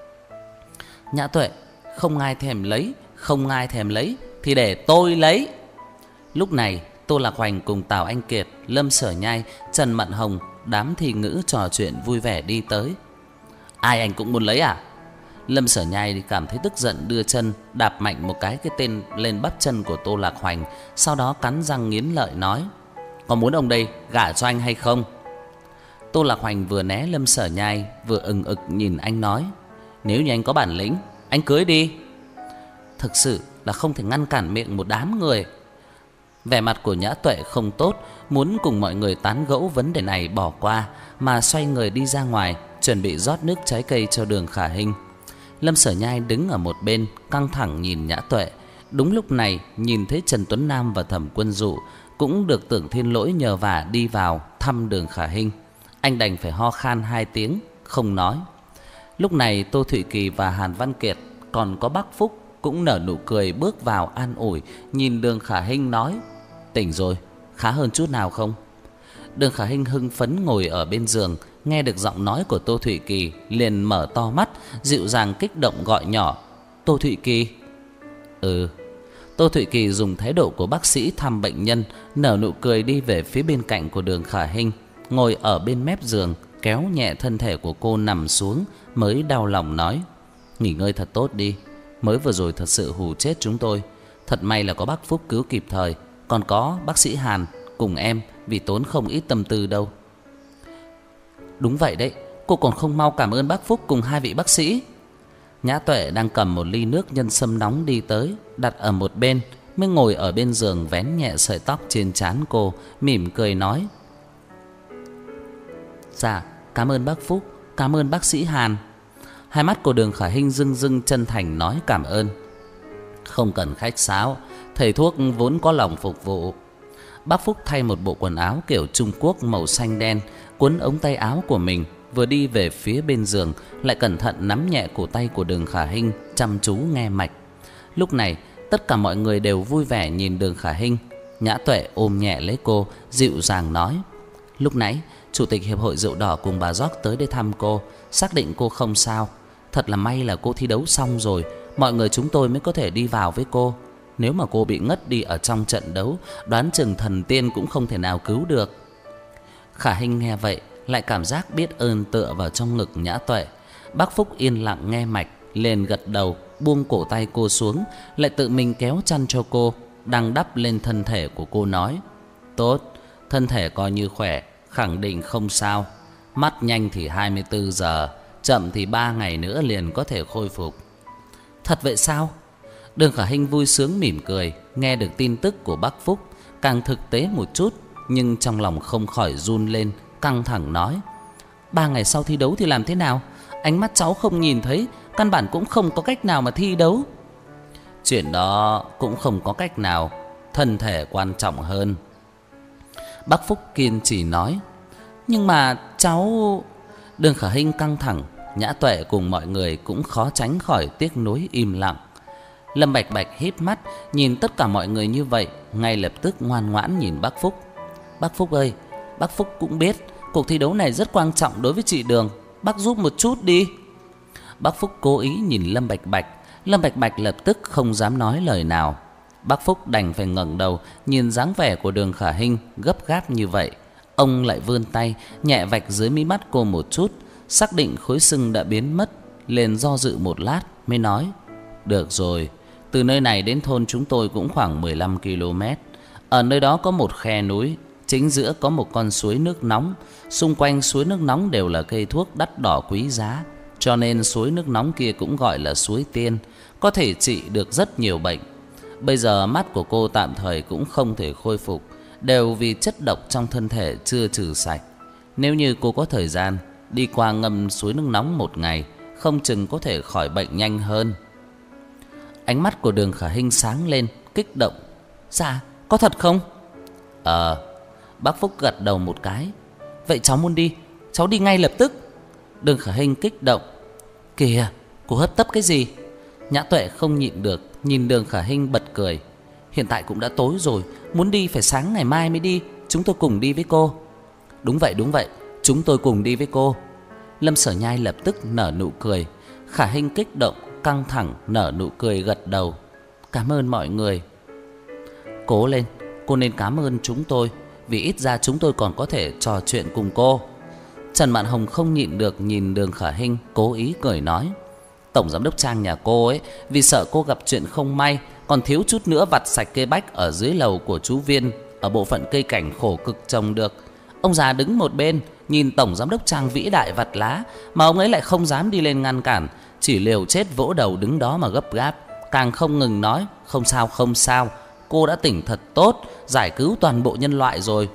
"Nhã Tuệ, không ai thèm lấy, không ai thèm lấy thì để tôi lấy." Lúc này Tô Lạc Hoành cùng Tào Anh Kiệt, Lâm Sở Nhai, Trần Mận Hồng, đám thị ngữ trò chuyện vui vẻ đi tới. "Ai anh cũng muốn lấy à?" Lâm Sở Nhai cảm thấy tức giận, đưa chân đạp mạnh một cái cái tên lên bắp chân của Tô Lạc Hoành, sau đó cắn răng nghiến lợi nói: "Có muốn ông đây gả cho anh hay không?" Tô Lạc Hoành vừa né Lâm Sở Nhai, vừa ừng ực nhìn anh nói: "Nếu như anh có bản lĩnh, anh cưới đi." Thực sự là không thể ngăn cản miệng một đám người. Vẻ mặt của Nhã Tuệ không tốt, muốn cùng mọi người tán gẫu vấn đề này bỏ qua, mà xoay người đi ra ngoài, chuẩn bị rót nước trái cây cho Đường Khả Hinh. Lâm Sở Nhai đứng ở một bên, căng thẳng nhìn Nhã Tuệ. Đúng lúc này, nhìn thấy Trần Tuấn Nam và Thẩm Quân Dụ cũng được Tưởng Thiên Lỗi nhờ vả đi vào thăm Đường Khả Hinh. Anh đành phải ho khan hai tiếng, không nói. Lúc này Tô Thụy Kỳ và Hàn Văn Kiệt, còn có Bác Phúc cũng nở nụ cười bước vào an ủi, nhìn Đường Khả Hinh nói: "Tỉnh rồi, khá hơn chút nào không?" Đường Khả Hinh hưng phấn ngồi ở bên giường, nghe được giọng nói của Tô Thụy Kỳ, liền mở to mắt, dịu dàng kích động gọi nhỏ: "Tô Thụy Kỳ." "Ừ." Tô Thụy Kỳ dùng thái độ của bác sĩ thăm bệnh nhân, nở nụ cười đi về phía bên cạnh của Đường Khả Hinh, ngồi ở bên mép giường, kéo nhẹ thân thể của cô nằm xuống, mới đau lòng nói: "Nghỉ ngơi thật tốt đi. Mới vừa rồi thật sự hù chết chúng tôi. Thật may là có bác Phúc cứu kịp thời, còn có bác sĩ Hàn cùng em, vì tốn không ít tâm tư đâu." "Đúng vậy đấy, cô còn không mau cảm ơn bác Phúc cùng hai vị bác sĩ." Nhã Tuệ đang cầm một ly nước nhân sâm nóng đi tới, đặt ở một bên, mới ngồi ở bên giường vén nhẹ sợi tóc trên trán cô, mỉm cười nói: "Dạ, cảm ơn bác Phúc, cảm ơn bác sĩ Hàn." Hai mắt của Đường Khả Hinh rưng rưng chân thành nói cảm ơn: "Không cần khách sáo, thầy thuốc vốn có lòng phục vụ." Bác Phúc thay một bộ quần áo kiểu Trung Quốc màu xanh đen, quấn ống tay áo của mình, vừa đi về phía bên giường, lại cẩn thận nắm nhẹ cổ tay của Đường Khả Hinh, chăm chú nghe mạch. Lúc này tất cả mọi người đều vui vẻ nhìn Đường Khả Hinh. Nhã Tuệ ôm nhẹ lấy cô, dịu dàng nói: "Lúc nãy Chủ tịch Hiệp hội Rượu Đỏ cùng bà Gióc tới đây thăm cô, xác định cô không sao. Thật là may là cô thi đấu xong rồi, mọi người chúng tôi mới có thể đi vào với cô. Nếu mà cô bị ngất đi ở trong trận đấu, đoán chừng thần tiên cũng không thể nào cứu được." Khả Hinh nghe vậy, lại cảm giác biết ơn tựa vào trong ngực Nhã Tuệ. Bác Phúc yên lặng nghe mạch, liền gật đầu, buông cổ tay cô xuống, lại tự mình kéo chăn cho cô, đang đắp lên thân thể của cô nói: "Tốt, thân thể coi như khỏe, khẳng định không sao. Mắt nhanh thì hai mươi tư giờ, chậm thì ba ngày nữa liền có thể khôi phục." "Thật vậy sao?" Đường Khả Hinh vui sướng mỉm cười, nghe được tin tức của bác Phúc, càng thực tế một chút, nhưng trong lòng không khỏi run lên, căng thẳng nói: Ba ngày sau thi đấu thì làm thế nào? Ánh mắt cháu không nhìn thấy, căn bản cũng không có cách nào mà thi đấu. Chuyện đó cũng không có cách nào, thân thể quan trọng hơn. Bác Phúc kiên trì nói: Nhưng mà cháu... Đường Khả Hinh căng thẳng, Nhã Tuệ cùng mọi người cũng khó tránh khỏi tiếc nuối im lặng. Lâm Bạch Bạch híp mắt nhìn tất cả mọi người như vậy, ngay lập tức ngoan ngoãn nhìn bác Phúc. Bác Phúc ơi, bác Phúc cũng biết cuộc thi đấu này rất quan trọng đối với chị Đường, bác giúp một chút đi. Bác Phúc cố ý nhìn Lâm Bạch Bạch. Lâm Bạch Bạch lập tức không dám nói lời nào. Bác Phúc đành phải ngẩng đầu nhìn dáng vẻ của Đường Khả Hinh gấp gáp như vậy. Ông lại vươn tay nhẹ vạch dưới mí mắt cô một chút, xác định khối sưng đã biến mất, liền do dự một lát mới nói: Được rồi, từ nơi này đến thôn chúng tôi cũng khoảng mười lăm ki lô mét. Ở nơi đó có một khe núi, chính giữa có một con suối nước nóng. Xung quanh suối nước nóng đều là cây thuốc đắt đỏ quý giá, cho nên suối nước nóng kia cũng gọi là suối tiên, có thể trị được rất nhiều bệnh. Bây giờ mắt của cô tạm thời cũng không thể khôi phục, đều vì chất độc trong thân thể chưa trừ sạch. Nếu như cô có thời gian đi qua ngâm suối nước nóng một ngày, không chừng có thể khỏi bệnh nhanh hơn. Ánh mắt của Đường Khả Hinh sáng lên, kích động: Dạ, có thật không? Ờ. Bác Phúc gật đầu một cái. Vậy cháu muốn đi, cháu đi ngay lập tức. Đường Khả Hinh kích động: Kìa, cô hấp tấp cái gì? Nhã Tuệ không nhịn được, nhìn Đường Khả Hinh bật cười: Hiện tại cũng đã tối rồi, muốn đi phải sáng ngày mai mới đi. Chúng tôi cùng đi với cô. Đúng vậy, đúng vậy, chúng tôi cùng đi với cô. Lâm Sở Nhai lập tức nở nụ cười. Khả Hinh kích động, căng thẳng, nở nụ cười gật đầu: Cảm ơn mọi người. Cố lên, cô nên cảm ơn chúng tôi, vì ít ra chúng tôi còn có thể trò chuyện cùng cô. Trần Mạn Hồng không nhịn được nhìn Đường Khả Hinh, cố ý cười nói: Tổng giám đốc Trang nhà cô ấy, vì sợ cô gặp chuyện không may, còn thiếu chút nữa vặt sạch cây bách ở dưới lầu của chú Viên, ở bộ phận cây cảnh khổ cực trồng được. Ông già đứng một bên nhìn tổng giám đốc Trang vĩ đại vặt lá, mà ông ấy lại không dám đi lên ngăn cản, chỉ liều chết vỗ đầu đứng đó mà gấp gáp, càng không ngừng nói: Không sao, không sao, cô đã tỉnh thật tốt, giải cứu toàn bộ nhân loại rồi.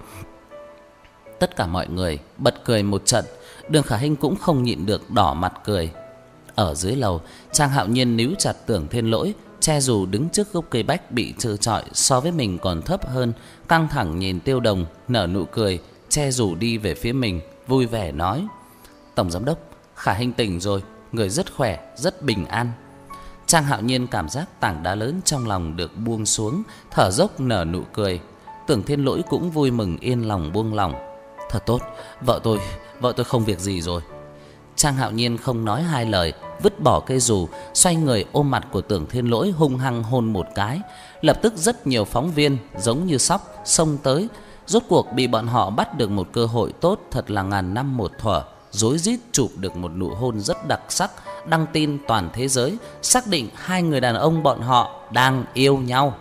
Tất cả mọi người bật cười một trận. Đường Khả Hinh cũng không nhịn được đỏ mặt cười. Ở dưới lầu, Trang Hạo Nhiên níu chặt Tưởng Thiên Lỗi, che dù đứng trước gốc cây bách bị trơ trọi so với mình còn thấp hơn, căng thẳng nhìn Tiêu Đồng, nở nụ cười, che dù đi về phía mình, vui vẻ nói: Tổng giám đốc, Khả Hinh tỉnh rồi, người rất khỏe, rất bình an. Trang Hạo Nhiên cảm giác tảng đá lớn trong lòng được buông xuống, thở dốc nở nụ cười. Tưởng Thiên Lỗi cũng vui mừng yên lòng buông lòng: Thật tốt, vợ tôi, vợ tôi không việc gì rồi. Trang Hạo Nhiên không nói hai lời, vứt bỏ cây dù, xoay người ôm mặt của Tưởng Thiên Lỗi hung hăng hôn một cái. Lập tức rất nhiều phóng viên giống như sóc xông tới. Rốt cuộc bị bọn họ bắt được một cơ hội tốt, thật là ngàn năm một thuở, rối rít chụp được một nụ hôn rất đặc sắc, đăng tin toàn thế giới, xác định hai người đàn ông bọn họ đang yêu nhau.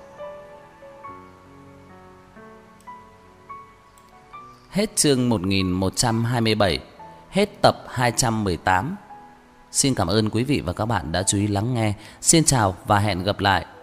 Hết chương một nghìn một trăm hai mươi bảy. Hết tập hai trăm mười tám. Xin cảm ơn quý vị và các bạn đã chú ý lắng nghe. Xin chào và hẹn gặp lại.